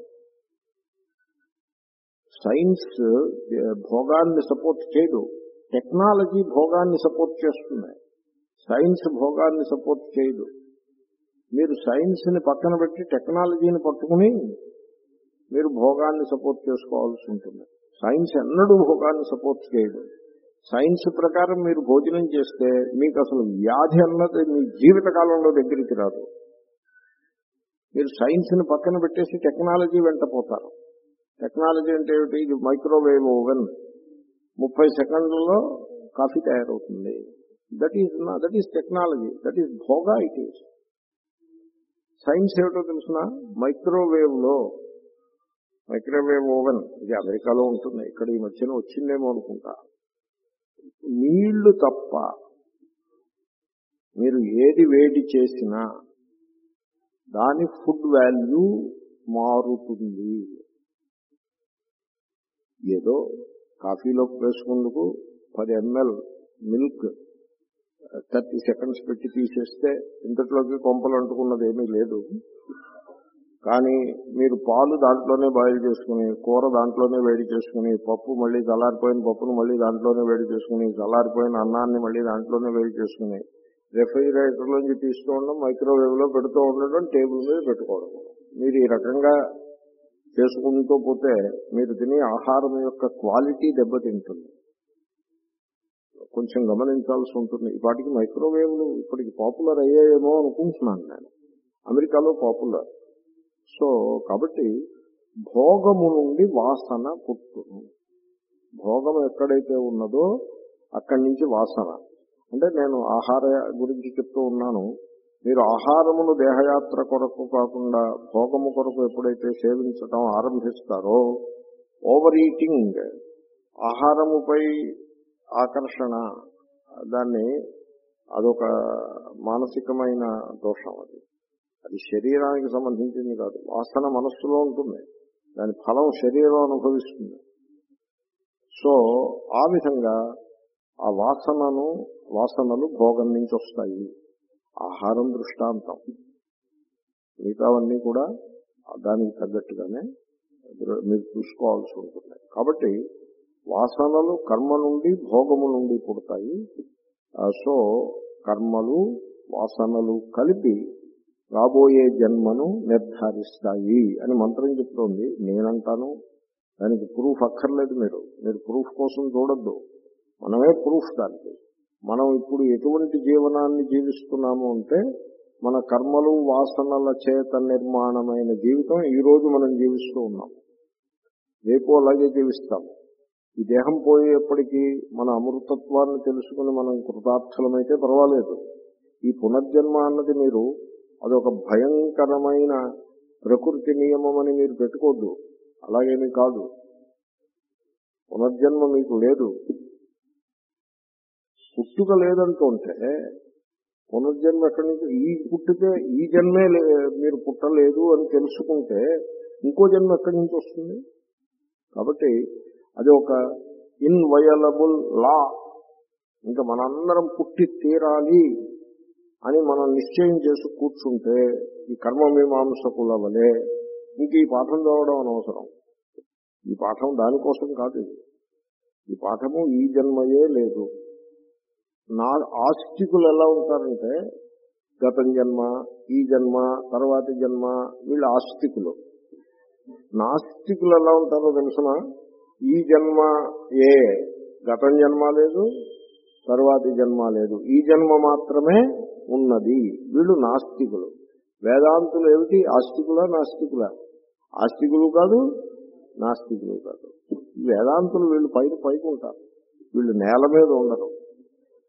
సైన్స్ భోగాన్ని సపోర్ట్ చేయదు, టెక్నాలజీ భోగాన్ని సపోర్ట్ చేస్తుంది, సైన్స్ భోగాన్ని సపోర్ట్ చేయదు. మీరు సైన్స్ని పక్కన పెట్టి టెక్నాలజీని పట్టుకుని మీరు భోగాన్ని సపోర్ట్ చేసుకోవాల్సి ఉంటుంది. సైన్స్ ఎన్నడూ భోగాన్ని సపోర్ట్ చేయదు. సైన్స్ ప్రకారం మీరు భోజనం చేస్తే మీకు అసలు వ్యాధి అన్నది మీ జీవితకాలంలో దగ్గరికి రాదు. మీరు సైన్స్ని పక్కన పెట్టేసి టెక్నాలజీ వెంట పోతారు. టెక్నాలజీ అంటే ఏమిటి? ఇది మైక్రోవేవ్ ఓవెన్, ముప్పై సెకండ్లలో కాఫీ తయారవుతుంది. That is that is technology, that is భోగా ఇట్ ఈజ్. సైన్స్ ఏమిటో తెలుసిన? మైక్రోవేవ్ లో, మైక్రోవేవ్ ఓవెన్, ఇది అమెరికాలో ఉంటుంది, ఇక్కడ ఈ మధ్యన వచ్చిందేమో అనుకుంటా. నీళ్లు తప్ప మీరు ఏది వేడి చేసినా దాని ఫుడ్ వాల్యూ మారుతుంది. ఏదో కాఫీలో వేసుకుందుకు పది ఎంఎల్ మిల్క్ థర్టీ సెకండ్స్ పెట్టి తీసేస్తే ఇంతట్లోకి కొంపలు అంటుకున్నది ఏమీ లేదు. కానీ మీరు పాలు దాంట్లోనే బాయిల్ చేసుకుని, కూర దాంట్లోనే వేడి చేసుకుని, పప్పు మళ్ళీ చల్లారిపోయిన పప్పును మళ్ళీ దాంట్లోనే వేడి చేసుకుని, చల్లారిపోయిన అన్నాన్ని మళ్ళీ దాంట్లోనే వేడి చేసుకుని, రెఫ్రిజిరేటర్లోంచి తీస్తూ ఉండడం, మైక్రోవేవ్లో పెడుతూ ఉండడం, టేబుల్ మీద పెట్టుకోవడం. మీరు ఈ రకంగా చేసుకుంటూ పోతే మీరు తినే ఆహారం యొక్క క్వాలిటీ దెబ్బతింటుంది. కొంచెం గమనించాల్సి ఉంటుంది. ఇప్పటికి మైక్రోవేవ్లు ఇప్పటికి పాపులర్ అయ్యాయేమో అనుకుంటున్నాను నేను, అమెరికాలో పాపులర్. సో కాబట్టి భోగము నుండి వాసన పుట్టును. భోగం ఎక్కడైతే ఉన్నదో అక్కడి నుంచి వాసన. అంటే నేను ఆహార గురించి చెప్తూ ఉన్నాను. మీరు ఆహారమును దేహయాత్ర కొరకు కాకుండా భోగము కొరకు ఎప్పుడైతే సేవించటం ఆరంభిస్తారో, ఓవర్ ఈటింగ్, ఆహారముపై ఆకర్షణ, దాన్ని అదొక మానసికమైన దోషం. అది అది శరీరానికి సంబంధించింది కాదు. వాసన మనస్సులో ఉంటుంది, దాని ఫలం శరీరం అనుభవిస్తుంది. సో ఆ విధంగా ఆ వాసనను వాసనలు భోగం నుంచి వస్తాయి. ఆహారం దృష్టాంతం, మిగతావన్నీ కూడా దానికి తగ్గట్టుగానే మీరు చూసుకోవాల్సి ఉంటుంది. కాబట్టి వాసనలు కర్మ నుండి భోగము నుండి పుడతాయి. సో కర్మలు వాసనలు కలిపి రాబోయే జన్మను నిర్ధారిస్తాయి అని మంత్రం చెప్తోంది. నేనంటాను దానికి ప్రూఫ్ అక్కర్లేదు. మీరు మీరు ప్రూఫ్ కోసం చూడొద్దు, మనమే ప్రూఫ్ దానికి. మనం ఇప్పుడు ఎటువంటి జీవనాన్ని జీవిస్తున్నాము అంటే మన కర్మలు వాసనల చేత నిర్మాణమైన జీవితం ఈ రోజు మనం జీవిస్తూ ఉన్నాం. రేపు అలాగే జీవిస్తాము. ఈ దేహం పోయేప్పటికీ మన అమృతత్వాన్ని తెలుసుకుని మనం కృతార్థులమైతే పర్వాలేదు. ఈ పునర్జన్మ అన్నది మీరు అదొక భయంకరమైన ప్రకృతి నియమం అని మీరు పెట్టుకోవద్దు. అలాగేమీ కాదు. పునర్జన్మ మీకు లేదు. పుట్టుక లేదంటుంటే పునర్జన్మ ఎక్కడి నుంచి? ఈ పుట్టుకే ఈ జన్మే మీరు పుట్టలేదు అని తెలుసుకుంటే ఇంకో జన్మ ఎక్కడి నుంచి వస్తుంది? కాబట్టి అది ఒక ఇన్వయలబుల్ లా. ఇంకా మనందరం పుట్టి తీరాలి అని మనం నిశ్చయం చేసి కూర్చుంటే ఈ కర్మ మీమాంసకుల వలె ఇంక ఈ పాఠం చదవడం అనవసరం. ఈ పాఠం దానికోసం కాదు. ఈ పాఠము ఈ జన్మయే లేదు. నా ఆస్తికులు ఎలా ఉంటారంటే గతం జన్మ, ఈ జన్మ, తర్వాతి జన్మ, వీళ్ళు ఆస్తికులు. నాస్తికులు ఎలా ఉంటారో తెలుసిన? ఈ జన్మ ఏ, గతం జన్మ లేదు, తర్వాతి జన్మ లేదు, ఈ జన్మ మాత్రమే ఉన్నది. వీళ్ళు నాస్తికులు. వేదాంతులు ఏమిటి? ఆస్తికులా నాస్తికులా? ఆస్తికులు కాదు, నాస్తికులు కాదు. వేదాంతులు వీళ్ళు పైన పైకి ఉంటారు, వీళ్ళు నేల మీద ఉండరు.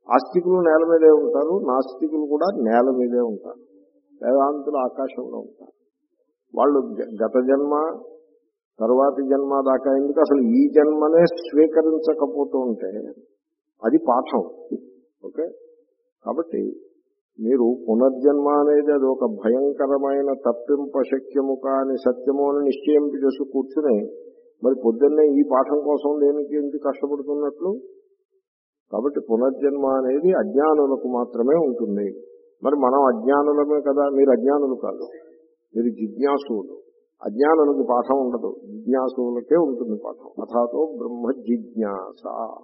ఆస్తికులు నేల మీదే ఉంటారు, నాస్తికులు కూడా నేల మీదే ఉంటారు, వేదాంతులు ఆకాశంలో ఉంటారు. వాళ్ళు గత జన్మ తరువాతి జన్మ దాకా ఎందుకు అసలు ఈ జన్మనే స్వీకరించకపోతూ ఉంటే అది పాఠం. ఓకే, కాబట్టి మీరు పునర్జన్మ అనేది అది ఒక భయంకరమైన తప్పింప శక్యము కాని సత్యము అని నిశ్చయింపు చేసి కూర్చుని మరి పొద్దున్నే ఈ పాఠం కోసం దేనికి ఎందుకు కష్టపడుతున్నట్లు? కాబట్టి పునర్జన్మ అనేది అజ్ఞానులకు మాత్రమే ఉంటుంది. మరి మనం అజ్ఞానులమే కదా, మీరు అజ్ఞానులు కాదు, మీరు జిజ్ఞాసువులు. అజ్ఞానులకు పాఠం ఉండదు, జిజ్ఞాసువులకే ఉంటుంది పాఠం. అథాతో బ్రహ్మ జిజ్ఞాస.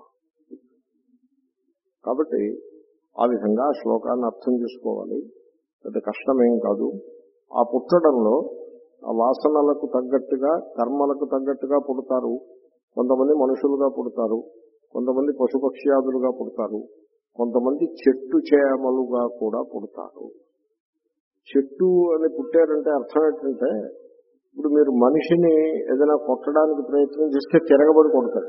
కాబట్టి ఆ విధంగా శ్లోకాన్ని అర్థం చేసుకోవాలి. పెద్ద కష్టమేం కాదు. ఆ పుట్టడంలో ఆ వాసనలకు తగ్గట్టుగా కర్మలకు తగ్గట్టుగా పుడతారు. కొంతమంది మనుషులుగా పుడతారు, కొంతమంది పశుపక్ష్యాదులుగా పుడతారు, కొంతమంది చెట్టు చేమలుగా కూడా పుడతారు. చెట్టు అని పుట్టారంటే అర్థం ఏంటంటే ఇప్పుడు మీరు మనిషిని ఏదైనా కొట్టడానికి ప్రయత్నం చేస్తే తిరగబడి కొడతారు,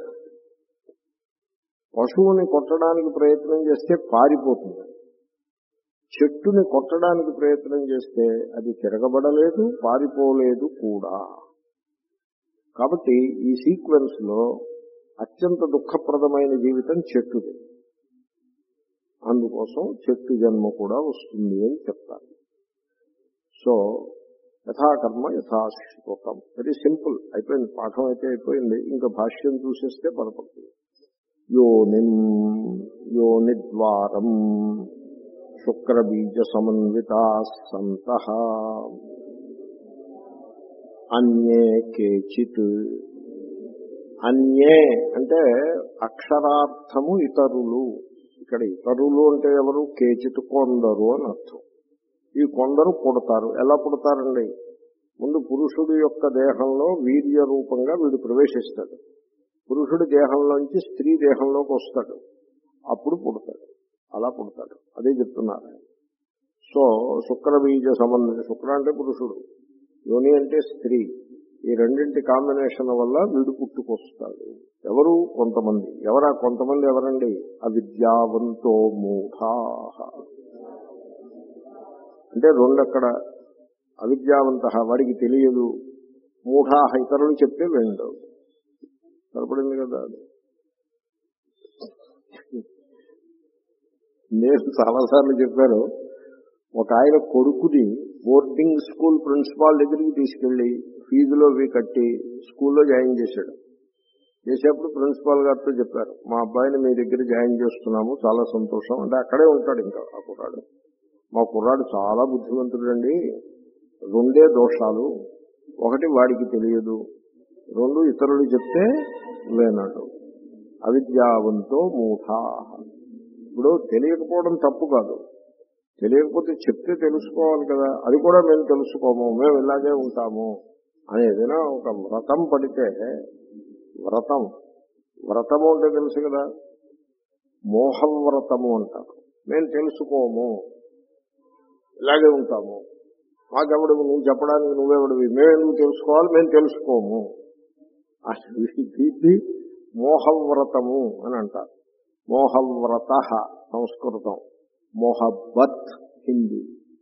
పశువుని కొట్టడానికి ప్రయత్నం చేస్తే పారిపోతుంది. చెట్టుని కొట్టడానికి ప్రయత్నం చేస్తే అది తిరగబడలేదు, పారిపోలేదు కూడా. కాబట్టి ఈ సీక్వెన్స్ లో అత్యంత దుఃఖప్రదమైన జీవితం చెట్టుది. అందుకోసం చెట్టు జన్మ కూడా వస్తుంది అని చెప్తారు. సో యథాకర్మ యథాశ్లోకం, వెరీ సింపుల్. అయిపోయింది, పాఠం అయితే అయిపోయింది. ఇంకా భాష్యం చూసేస్తే పరపడుతుంది. యోనిం యోనిద్వారం శుక్రబీజ సమన్వితా సంతః అన్యే కేచిత్. అన్యే అంటే అక్షరార్థము ఇతరులు. ఇక్కడ ఇతరులు అంటే ఎవరు? కేచిత్ కొందరు అని అర్థం. ఈ కొందరు పుడతారు. ఎలా పుడతారండి? ముందు పురుషుడి యొక్క దేహంలో వీర్య రూపంగా వీడు ప్రవేశిస్తాడు. పురుషుడి దేహంలోంచి స్త్రీ దేహంలోకి వస్తాడు, అప్పుడు పుడతాడు. అలా పుడతాడు, అదే చెప్తున్నారు. సో శుక్రబీజ సంబంధించి, శుక్ర అంటే పురుషుడు, యోని అంటే స్త్రీ, ఈ రెండింటి కాంబినేషన్ వల్ల వీడు పుట్టుకొస్తాడు. ఎవరు? కొంతమంది. ఎవరా కొంతమంది? ఎవరండి? అవిద్యావంతో మూఢా అంటే రెండక్కడ. అవిద్యావంత వాడికి తెలియదు, మూఢా ఇతరులు చెప్తే వెండు. సరిపడింది కదా. నేను చాలాసార్లు చెప్పాను, ఒక ఆయన కొడుకుని బోర్డింగ్ స్కూల్ ప్రిన్సిపాల్ దగ్గరికి తీసుకెళ్లి ఫీజులో అవి కట్టి స్కూల్లో జాయిన్ చేశాడు. చేసేప్పుడు ప్రిన్సిపాల్ గారితో చెప్పారు, మా అబ్బాయిని మీ దగ్గర జాయిన్ చేస్తున్నాము, చాలా సంతోషం. అంటే అక్కడే ఉంటాడు ఇంకా ఆ కుర్రాడు. మా కుర్రాడు చాలా బుద్ధిమంతుడండి, రెండే దోషాలు, ఒకటి వాడికి తెలియదు, రెండు ఇతరులు చెప్తే లేనాడు. అవిద్యావంతో మూఢా. ఇప్పుడు తెలియకపోవడం తప్పు కాదు, తెలియకపోతే చెప్తే తెలుసుకోవాలి కదా. అది కూడా మేము తెలుసుకోము, మేము ఇలాగే ఉంటాము అని ఏదైనా ఒక వ్రతం పడితే, వ్రతం వ్రతము అంటే తెలుసు కదా, మోహవ్రతము అంటారు. మేము తెలుసుకోము, ఇలాగే ఉంటాము, మాకెవడు నువ్వు చెప్పడానికి నువ్వెవడివి, మేమెందుకు తెలుసుకోవాలి, మేము తెలుసుకోము, దీన్ని మోహవ్రతము అని అంటారు. మోహవ్రత సంస్కృతం, మొహబ్బత్ హిందీ.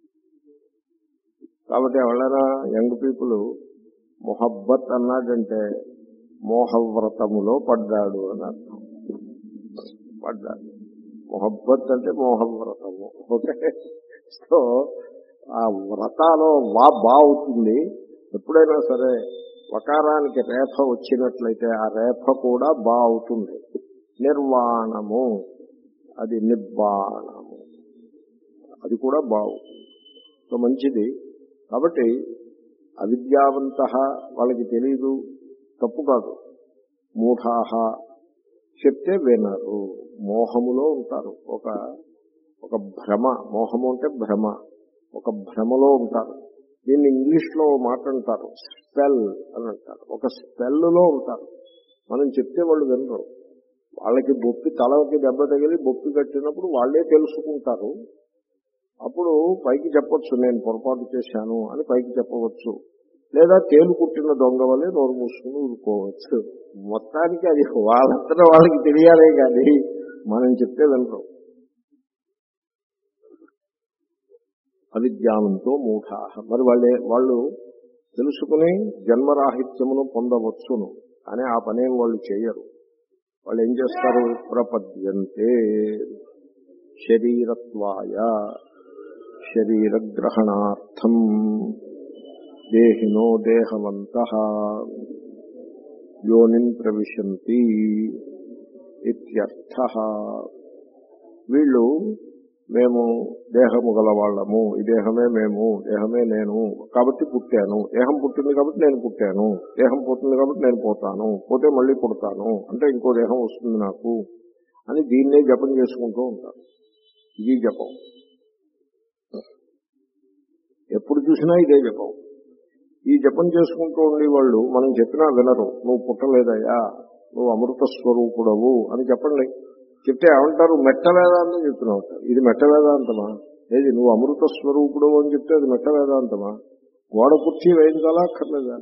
కాబట్టి ఎవరైనా యంగ్ పీపుల్ మొహబ్బత్ అన్నాడంటే మోహవ్రతములో పడ్డాడు అని అర్థం. పడ్డాడు. మొహబ్బత్ అంటే మోహవ్రతము. ఓకే, సో ఆ వ్రతాలో వా బా అవుతుంది. ఎప్పుడైనా సరే వకారానికి రేఫ వచ్చినట్లయితే ఆ రేఫ కూడా బా అవుతుంది. నిర్వాణము, అది నిబ్బాణము, అది కూడా బాగుంటుంది. సో మంచిది. కాబట్టి అవిద్యావంత వాళ్ళకి తెలియదు, తప్పు కాదు. మూఢాహ చెప్తే వినరు, మోహములో ఉంటారు. ఒక ఒక భ్రమ, మోహము అంటే భ్రమ, ఒక భ్రమలో ఉంటారు. దీన్ని ఇంగ్లీష్లో మాట అంటారు స్పెల్ అని అంటారు. ఒక స్పెల్లో ఉంటారు. మనం చెప్తే వాళ్ళు వినరు. వాళ్ళకి బొప్పి తలకి దెబ్బ తగిలి బొప్పి కట్టినప్పుడు వాళ్ళే తెలుసుకుంటారు. అప్పుడు పైకి చెప్పొచ్చు, నేను పొరపాటు చేశాను అని పైకి చెప్పవచ్చు. లేదా తేలు కుట్టిన దొంగ వల్లే నోరు మూసుకుని ఊరుకోవచ్చు. మొత్తానికి అది వాళ్ళంతా వాళ్ళకి తెలియాలే కానీ మనం చెప్తే వినరు. అవిద్యావంతో మూఢా. మరి వాళ్ళే వాళ్ళు తెలుసుకుని జన్మరాహిత్యమును పొందవచ్చును, కానీ ఆ పనేం వాళ్ళు చేయరు. వాళ్ళు ఏం చేస్తారు? ప్రపద్యంతే శరీరత్వాయ శరీరగ్రహణార్థం దేహినో దేహవంతః యోనిం ప్రవిశంతి ఇత్యర్థః. వీళ్ళు మేము దేహము గలవాళ్ళము, ఈ దేహమే మేము, దేహమే నేను కాబట్టి పుట్టాను, దేహం పుట్టింది కాబట్టి నేను పుట్టాను, దేహం పోతుంది కాబట్టి నేను పోతాను, పోతే మళ్ళీ పుడతాను అంటే ఇంకో దేహం వస్తుంది నాకు అని దీన్నే జపం చేసుకుంటూ ఉంటారు. ఇది జపం, ఎప్పుడు చూసినా ఇదే జపం. ఈ జపం చేసుకుంటూ ఉండే వాళ్ళు మనం చెప్పినా వినరు. నువ్వు పుట్టలేదయ్యా, నువ్వు అమృత స్వరూపుడవు అని చెప్పండి. చెప్తే ఏమంటారు? మెట్ట వేదాంతం చెప్తున్నా ఉంటారు. ఇది మెట్ట వేదాంతమా? ఏది నువ్వు అమృత స్వరూపుడవు అని చెప్తే అది మెట్ట వేదాంతమా? గోడ కుర్చీ వేయించాలా అక్కర్లేదా?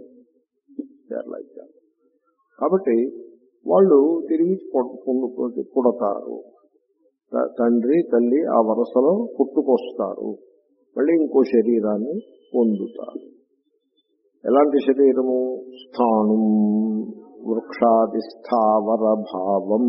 కాబట్టి వాళ్ళు తిరిగి పుడతారు, తండ్రి తల్లి ఆ వరసలో పుట్టుకొస్తారు, మళ్ళీ ఇంకో శరీరాన్ని పొందుతారు. ఎలాంటి శరీరము? స్థానం వృక్షాది స్థావర భావం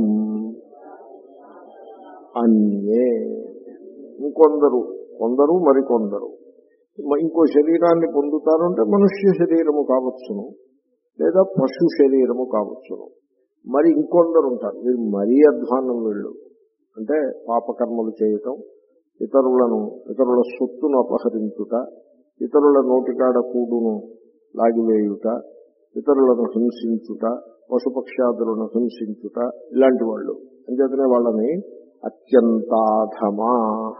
అన్యే. ఇంకొందరు, కొందరు మరికొందరు ఇంకో శరీరాన్ని పొందుతారు. అంటే మనుష్య శరీరము కావచ్చును, లేదా పశు శరీరము కావచ్చును. మరి ఇంకొందరు ఉంటారు, వీరు మరీ అధ్వానం. వీళ్ళు అంటే పాపకర్మలు చేయటం, ఇతరులను ఇతరుల సొత్తును అపహరించుట, ఇతరుల నోటికాడ కూడును లాగివేయుట, ఇతరులను హింసించుట, పశుపక్ష్యాదులను హింసించుట, ఇలాంటి వాళ్ళు. అంచేతనే వాళ్ళని అత్యంతాధమా,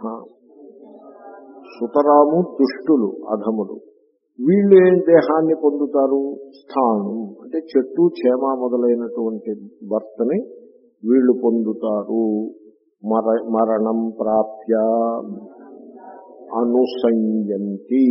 సుతరాము దుష్టులు, అధములు. వీళ్ళు ఏం దేహాన్ని పొందుతారు? స్థానం అంటే చెట్టు చేమ మొదలైనటువంటి భర్తని వీళ్ళు పొందుతారు. మర మరణం ప్రాప్య అనుసంయంతి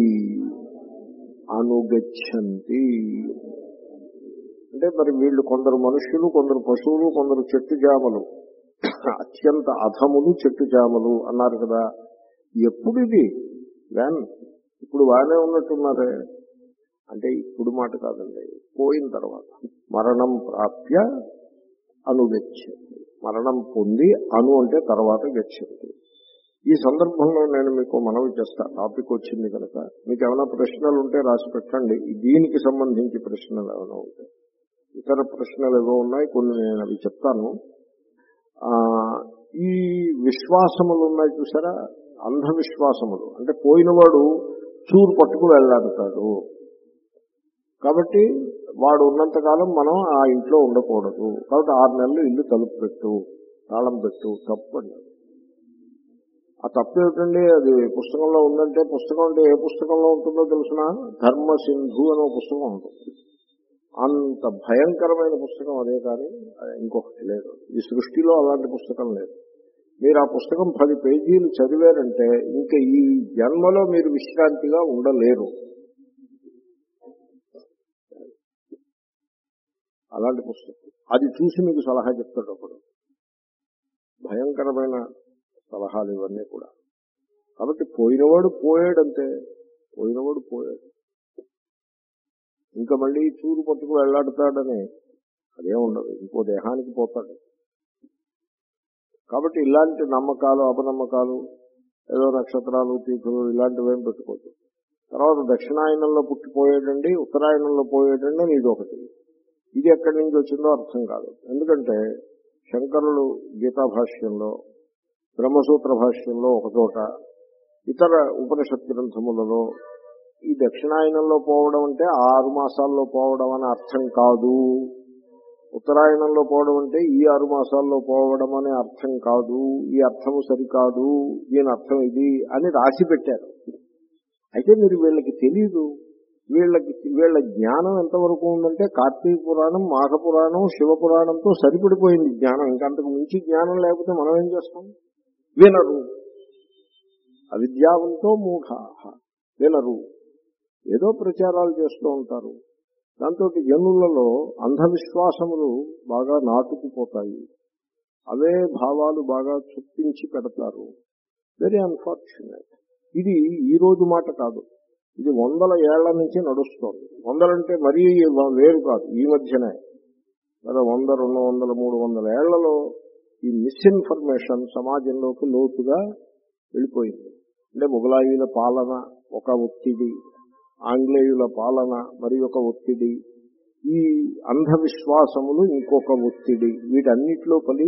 అనుగచ్చంతి. అంటే మరి వీళ్ళు కొందరు మనుష్యులు, కొందరు పశువులు, కొందరు చెట్టు జామలు, అత్యంత అధములు చెట్టు జామలు అన్నారు కదా. ఎప్పుడు ఇది వ్యాన్ ఇప్పుడు బాగానే ఉన్నట్టున్నారే అంటే ఇప్పుడు మాట కాదండి, పోయిన తర్వాత. మరణం ప్రాప్య అనుగచ్చంతి, మరణం పొంది, అను అంటే తర్వాత గచ్చంతి. ఈ సందర్భంలో నేను మీకు మనవి చేస్తా, టాపిక్ వచ్చింది కనుక మీకు ఏమైనా ప్రశ్నలు ఉంటే రాసి పెట్టండి. దీనికి సంబంధించి ప్రశ్నలు ఏమైనా ఉంటే, ఇతర ప్రశ్నలు ఏవో ఉన్నాయి కొన్ని, నేను అవి చెప్తాను. ఆ ఈ విశ్వాసములు ఉన్నాయి చూసారా, అంధవిశ్వాసములు. అంటే పోయినవాడు చూరు పట్టుకు వెళ్ళాడుతాడు కాబట్టి వాడు ఉన్నంతకాలం మనం ఆ ఇంట్లో ఉండకూడదు, కాబట్టి ఆరు నెలలు ఇల్లు తలుపు పెట్టు, తాళం పెట్టు. తప్పండి. ఆ తప్పు ఏమిటండి? అది పుస్తకంలో ఉందంటే, పుస్తకం అంటే ఏ పుస్తకంలో ఉంటుందో తెలుసిన, ధర్మ సింధు అనే పుస్తకం ఉంటుంది. అంత భయంకరమైన పుస్తకం అదే, కానీ ఇంకొకటి లేదు. ఈ సృష్టిలో అలాంటి పుస్తకం లేదు. మీరు ఆ పుస్తకం పది పేజీలు చదివారంటే ఇంకా ఈ జన్మలో మీరు విశ్రాంతిగా ఉండలేరు. అలాంటి పుస్తకం. అది చూసి మీకు సలహా చెప్తాడు ఒకడు. భయంకరమైన సలహాలు ఇవన్నీ కూడా. కాబట్టి పోయినవాడు పోయాడంతే, పోయినవాడు పోయాడు. ఇంకా మళ్ళీ చూరు పట్టుకు వెళ్లాడుతాడని అదే ఉండదు, ఇంకో దేహానికి పోతాడు. కాబట్టి ఇలాంటి నమ్మకాలు, అపనమ్మకాలు, ఏదో నక్షత్రాలు, తీర్థులు ఇలాంటివేం పెట్టుకోవద్దు. తర్వాత దక్షిణాయనంలో పుట్టిపోయాడండి, ఉత్తరాయణంలో పోయాడండి అని ఇది ఒకటి. ఇది ఎక్కడి నుంచి వచ్చిందో అర్థం కాదు. ఎందుకంటే శంకరులు గీతా భాష్యంలో, బ్రహ్మసూత్ర భాష్యంలో ఒకచోట, ఇతర ఉపనిషత్ గ్రంథములలో ఈ దక్షిణాయనంలో పోవడం అంటే ఆరు మాసాల్లో పోవడం అని అర్థం కాదు, ఉత్తరాయణంలో పోవడం అంటే ఈ ఆరు మాసాల్లో పోవడం అనే అర్థం కాదు, ఈ అర్థము సరికాదు, దీని అర్థం ఇది అని రాసి పెట్టారు. అయితే మీరు వీళ్ళకి తెలీదు. వీళ్ళకి వీళ్ళ జ్ఞానం ఎంతవరకు ఉందంటే కార్తీక పురాణం, మాఘ పురాణం, శివపురాణంతో సరిపడిపోయింది జ్ఞానం. ఇంకంతకు మించి జ్ఞానం లేకపోతే మనం ఏం చేస్తాం? వినరు. అవిద్యావంతో మూఢాః, వినరు. ఏదో ప్రచారాలు చేస్తూ ఉంటారు. దాంతో జనులలో అంధవిశ్వాసములు బాగా నాటుకుపోతాయి. అవే భావాలు బాగా చుట్టించి పెడతారు. Very unfortunate. ఇది ఈ రోజు మాట కాదు, ఇది వందల ఏళ్ల నుంచి నడుస్తోంది. వందలంటే మరీ వేరు కాదు, ఈ మధ్యనే గత వంద రెండు వందల మూడు వందల ఏళ్లలో ఈ మిస్ఇన్ఫర్మేషన్ సమాజంలోకి లోతుగా వెళ్ళిపోయింది. అంటే మొగలాయుల పాలన ఒక ఒత్తిడి, ఆంగ్లేయుల పాలన మరి ఒక ఒత్తిడి, ఈ అంధవిశ్వాసములు ఇంకొక ఒత్తిడి, వీటన్నిటిలో పలి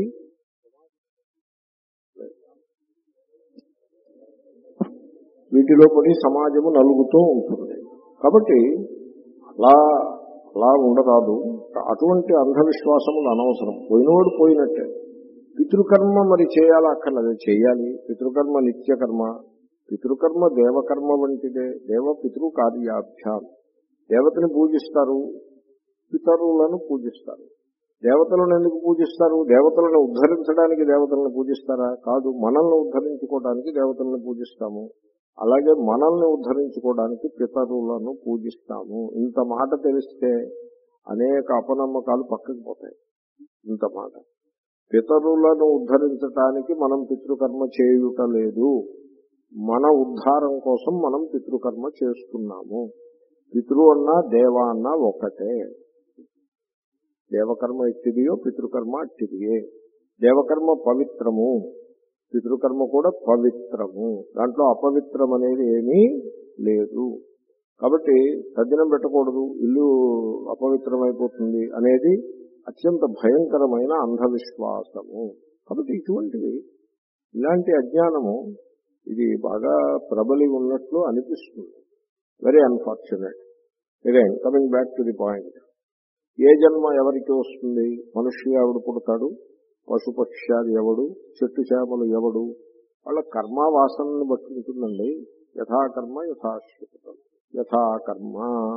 వీటిలో పడి సమాజము నలుగుతూ ఉంటుంది. కాబట్టి అలా అలా ఉండరాదు. అటువంటి అంధవిశ్వాసములు అనవసరం. పోయినవాడు పోయినట్టే. పితృకర్మ మరి చేయాలా అక్కర్లేదు, చేయాలి. పితృకర్మ నిత్యకర్మ. పితృకర్మ దేవకర్మ వంటిదే. దేవ పితృ కార్యాభ్యాం. దేవతని పూజిస్తారు, పితరులను పూజిస్తారు. దేవతలను ఎందుకు పూజిస్తారు? దేవతలను ఉద్ధరించడానికి దేవతలను పూజిస్తారా? కాదు, మనల్ని ఉద్ధరించుకోవడానికి దేవతలను పూజిస్తాము. అలాగే మనల్ని ఉద్ధరించుకోవడానికి పితరులను పూజిస్తాము. ఇంత మాట తెలిస్తే అనేక అపనమ్మకాలు పక్కకి పోతాయి. ఇంత మాట, పితరులను ఉద్ధరించడానికి మనం పితృకర్మ చేయుట లేదు, మన ఉద్ధారం కోసం మనం పితృకర్మ చేస్తున్నాము. పితృ అన్నా దేవ అన్నా ఒకటే. దేవకర్మ ఎట్టిదియో పితృకర్మ అట్టిదియే. దేవకర్మ పవిత్రము, పితృకర్మ కూడా పవిత్రము. దాంట్లో అపవిత్రం అనేది ఏమీ లేదు. కాబట్టి తద్దినం పెట్టకూడదు, ఇల్లు అపవిత్రమైపోతుంది అనేది అత్యంత భయంకరమైన అంధవిశ్వాసము. కాబట్టి ఇటువంటివి, ఇలాంటి అజ్ఞానము ఇది బాగా ప్రబలి ఉన్నట్లు అనిపిస్తుంది. Very unfortunate. Again coming back to the point, ఏ జన్మ ఎవరికి వస్తుంది? మనుష్య ఎవడు పుడతాడు, పశుపక్ష్యాది ఎవడు, చెట్టు చేపలు ఎవడు, వాళ్ళ కర్మ వాసనని బట్టి ఉంటుందండి. యథాకర్మ యథాశ్రుతం. యథాకర్మ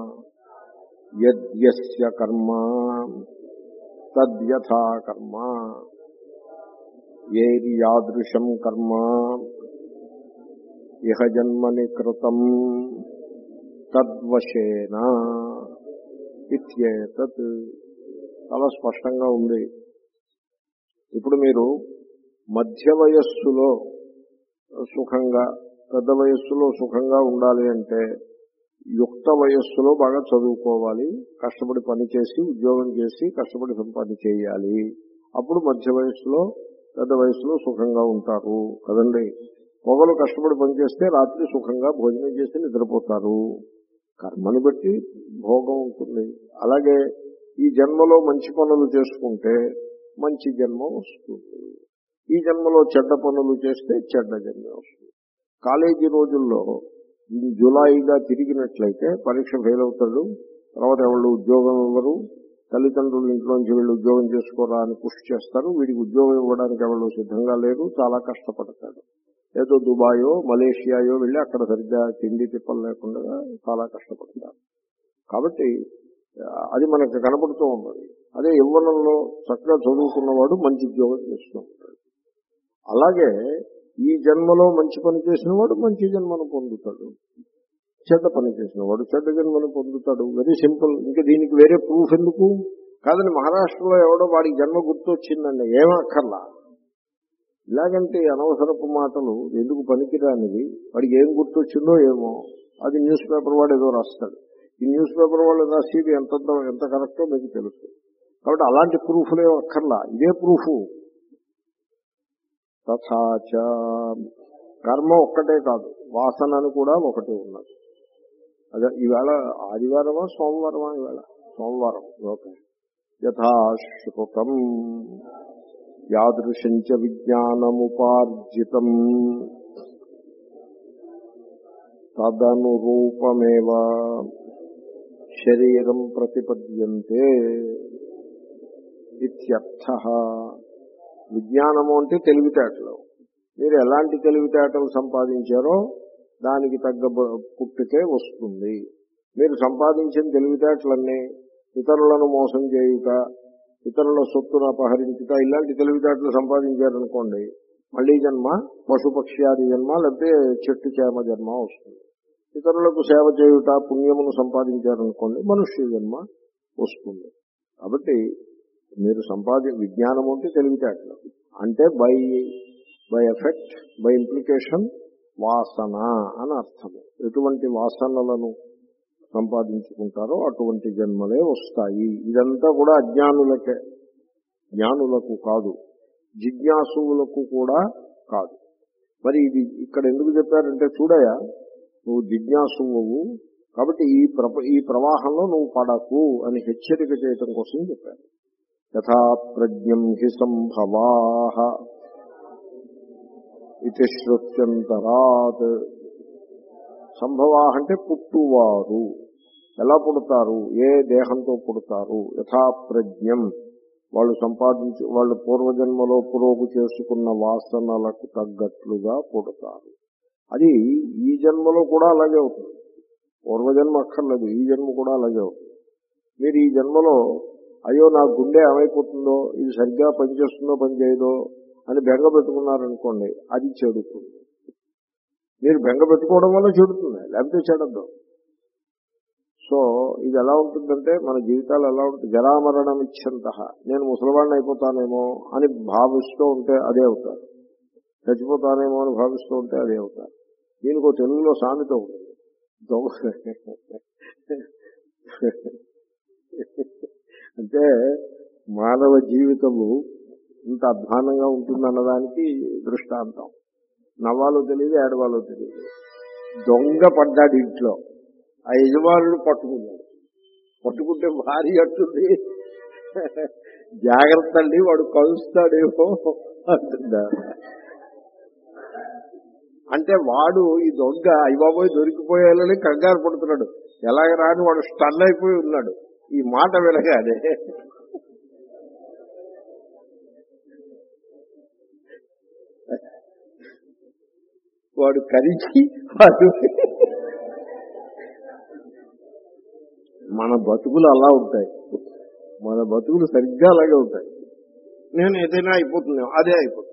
యద్యస్య కర్మ తద్యథాకర్మ ఏర్యాదృశం కర్మ ఇహ జన్మని కృతం తద్వశేన ఇత్యేతత్. చాలా స్పష్టంగా ఉంది. ఇప్పుడు మీరు మధ్య వయస్సులో సుఖంగా, పెద్ద వయస్సులో సుఖంగా ఉండాలి అంటే యుక్త వయస్సులో బాగా చదువుకోవాలి, కష్టపడి పని చేసి ఉద్యోగం చేసి కష్టపడి పని చేయాలి. అప్పుడు మధ్య వయస్సులో పెద్ద వయస్సులో సుఖంగా ఉంటారు కదండి. పొగలు కష్టపడి పనిచేస్తే రాత్రి సుఖంగా భోజనం చేసి నిద్రపోతారు. కర్మను బట్టి భోగం ఉంటుంది. అలాగే ఈ జన్మలో మంచి పనులు చేసుకుంటే మంచి జన్మ వస్తుంది, ఈ జన్మలో చెడ్డ పనులు చేస్తే చెడ్డ జన్మ వస్తుంది. కాలేజీ రోజుల్లో జులాయిగా తిరిగినట్లయితే పరీక్ష ఫెయిల్ అవుతాడు, తర్వాత ఎవరు ఉద్యోగం ఇవ్వరు, తల్లిదండ్రులు ఇంట్లోంచి వీళ్ళు ఉద్యోగం చేసుకోరా అని పుష్ చేస్తారు, వీడికి ఉద్యోగం ఇవ్వడానికి ఎవరు సిద్ధంగా లేరు, చాలా కష్టపడతాడు. ఏదో దుబాయో మలేషియాయో వెళ్ళి అక్కడ సరిగ్గా తిండి తిప్పలు లేకుండా చాలా కష్టపడతారు. కాబట్టి అది మనకు కనపడుతూ ఉన్నది. అదే యవ్వనంలో చక్కగా చదువుకున్నవాడు మంచి ఉద్యోగం చేస్తూ ఉంటాడు. అలాగే ఈ జన్మలో మంచి పని చేసిన వాడు మంచి జన్మను పొందుతాడు, చెడ్డ పని చేసిన వాడు చెడ్డ జన్మను పొందుతాడు. Very simple. ఇంకా దీనికి వేరే ప్రూఫ్ ఎందుకు? కాదని మహారాష్ట్రలో ఎవడో వాడికి జన్మ గుర్తొచ్చిందండి, ఏమక్కర్లా. ఇలాగంటే అనవసరపు మాటలు ఎందుకు పనికిరానివి. వాడికి ఏం గుర్తొచ్చిందో ఏమో, అది న్యూస్ పేపర్ వాడు ఏదో రాస్తాడు. ఈ న్యూస్ పేపర్ వాళ్ళు రాసేది ఎంత ఎంత కరెక్టో మీకు తెలుసు. కాబట్టి అలాంటి ప్రూఫ్లే అక్కర్లా, ఇదే ప్రూఫ్. తథాచ కర్మ ఒక్కటే కాదు, వాసనను కూడా ఒకటి ఉన్నది. అదే ఈవేళ ఆదివారమా సోమవారమా? ఈవేళ సోమవారం. ఓకే. యథాశ్రుతం యాదృశంచ విజ్ఞానముపార్జితం తదనురూపమేవ శరీరం ప్రతిపద్యంతే ఇత్యర్థః. విజ్ఞానము అంటే తెలివితేటలు. మీరు ఎలాంటి తెలివితేటలు సంపాదించారో దానికి తగ్గ పుట్టుకే వస్తుంది. మీరు సంపాదించిన తెలివితేటలన్నీ ఇతరులను మోసం చేయుట, ఇతరుల సొత్తును అపహరించుట, ఇలాంటి తెలివితేటలు సంపాదించారనుకోండి, మళ్లీ జన్మ పశుపక్ష్యాది జన్మ లేకపోతే చెట్టు చేమ జన్మ వస్తుంది. ఇతరులకు సేవ చేయుట, పుణ్యమును సంపాదించారనుకోండి, మనుష్య జన్మ వస్తుంది. కాబట్టి మీరు సంపాది విజ్ఞానం అంటే తెలివితేటలు అంటే by by effect, by implication వాసన అని అర్థము. ఎటువంటి వాసనలను సంపాదించుకుంటారో అటువంటి జన్మలే వస్తాయి. ఇదంతా కూడా అజ్ఞానులకే, జ్ఞానులకు కాదు, జిజ్ఞాసువులకు కూడా కాదు. మరి ఇది ఇక్కడ ఎందుకు చెప్పారంటే, చూడయా నువ్వు జిజ్ఞాసువు కాబట్టి ఈ ప్ర ఈ ప్రవాహంలో నువ్వు పడకు అని హెచ్చరిక చేయటం కోసం చెప్పారు. యథా ప్రజ్ఞం హి సంభవాః ఇది శ్రుత్యంతరాత్. సంభవాః అంటే పుట్టువారు. ఎలా పుడతారు? ఏ దేహంతో పుడతారు? యథా ప్రజ్ఞం, వాళ్ళు సంపాదించి వాళ్ళు పూర్వజన్మలో పురోగు చేసుకున్న వాసనలకు తగ్గట్లుగా పుడతారు. అది ఈ జన్మలో కూడా అలాగే అవుతుంది. పూర్వజన్మ అక్కర్లేదు, ఈ జన్మ కూడా అలాగే అవుతుంది. మీరు ఈ జన్మలో అయ్యో నా గుండె ఏమైపోతుందో, ఇది సరిగ్గా పనిచేస్తుందో పనిచేయదో అని బెంగ పెట్టుకున్నారనుకోండి, అది చెడుతుంది. మీరు బెంగ పెట్టుకోవడం వల్ల చెడుతుంది, లేకపోతే చెడద్దు. సో ఇది ఎలా ఉంటుందంటే, మన జీవితాలు ఎలా ఉంటుంది, జరామరణం ఇచ్చంత, నేను ముసలివాడిని అయిపోతానేమో అని భావిస్తూ ఉంటే అదే అవుతారు, చచ్చిపోతానేమో అని భావిస్తూ ఉంటే అదే అవుతారు. దీనికి తెలుగులో సామెత ఉంటుంది, అంటే మానవ జీవితము ఇంత అధ్వానంగా ఉంటుందన్నదానికి దృష్టాంతం. నవ్వాలో తెలియదు, ఏడవాలో తెలియదు. దొంగ పడ్డాడు ఇంట్లో, ఆ యజమానుడు పట్టుకున్నాడు. పట్టుకుంటే భారీ అట్టుంది, జాగ్రత్త అండి వాడు కలుస్తాడేమో అంటున్నారు. అంటే వాడు ఈ దొంగ అయ్యబాబోయ్ దొరికిపోయాలని కంగారు పడుతున్నాడు. ఎలాగ రాని వాడు స్టన్ అయిపోయి ఉన్నాడు ఈ మాట వినగానే. వాడు కరిచి వాడు మన బతుకులు అలా ఉంటాయి, మన బతుకులు సరిగ్గా అలాగే ఉంటాయి. నేను ఏదైనా అయిపోతుంది, అదే అయిపోతుంది.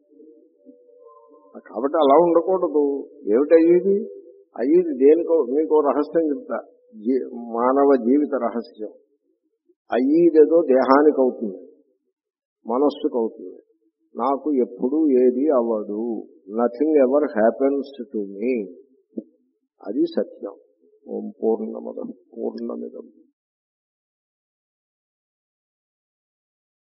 కాబట్టి అలా ఉండకూడదు. ఏమిటి అయ్యేది? అయ్యేది దేనికో మీకు రహస్యం చెప్తా, మానవ జీవిత రహస్యం. అయ్యేదేదో దేహానికి అవుతుంది, మనస్సుకు అవుతుంది. నాకు ఎప్పుడు ఏది అవ్వదు, nothing ever happens to me. అది సత్యం. ఓం పూర్ణమదః పూర్ణమిదం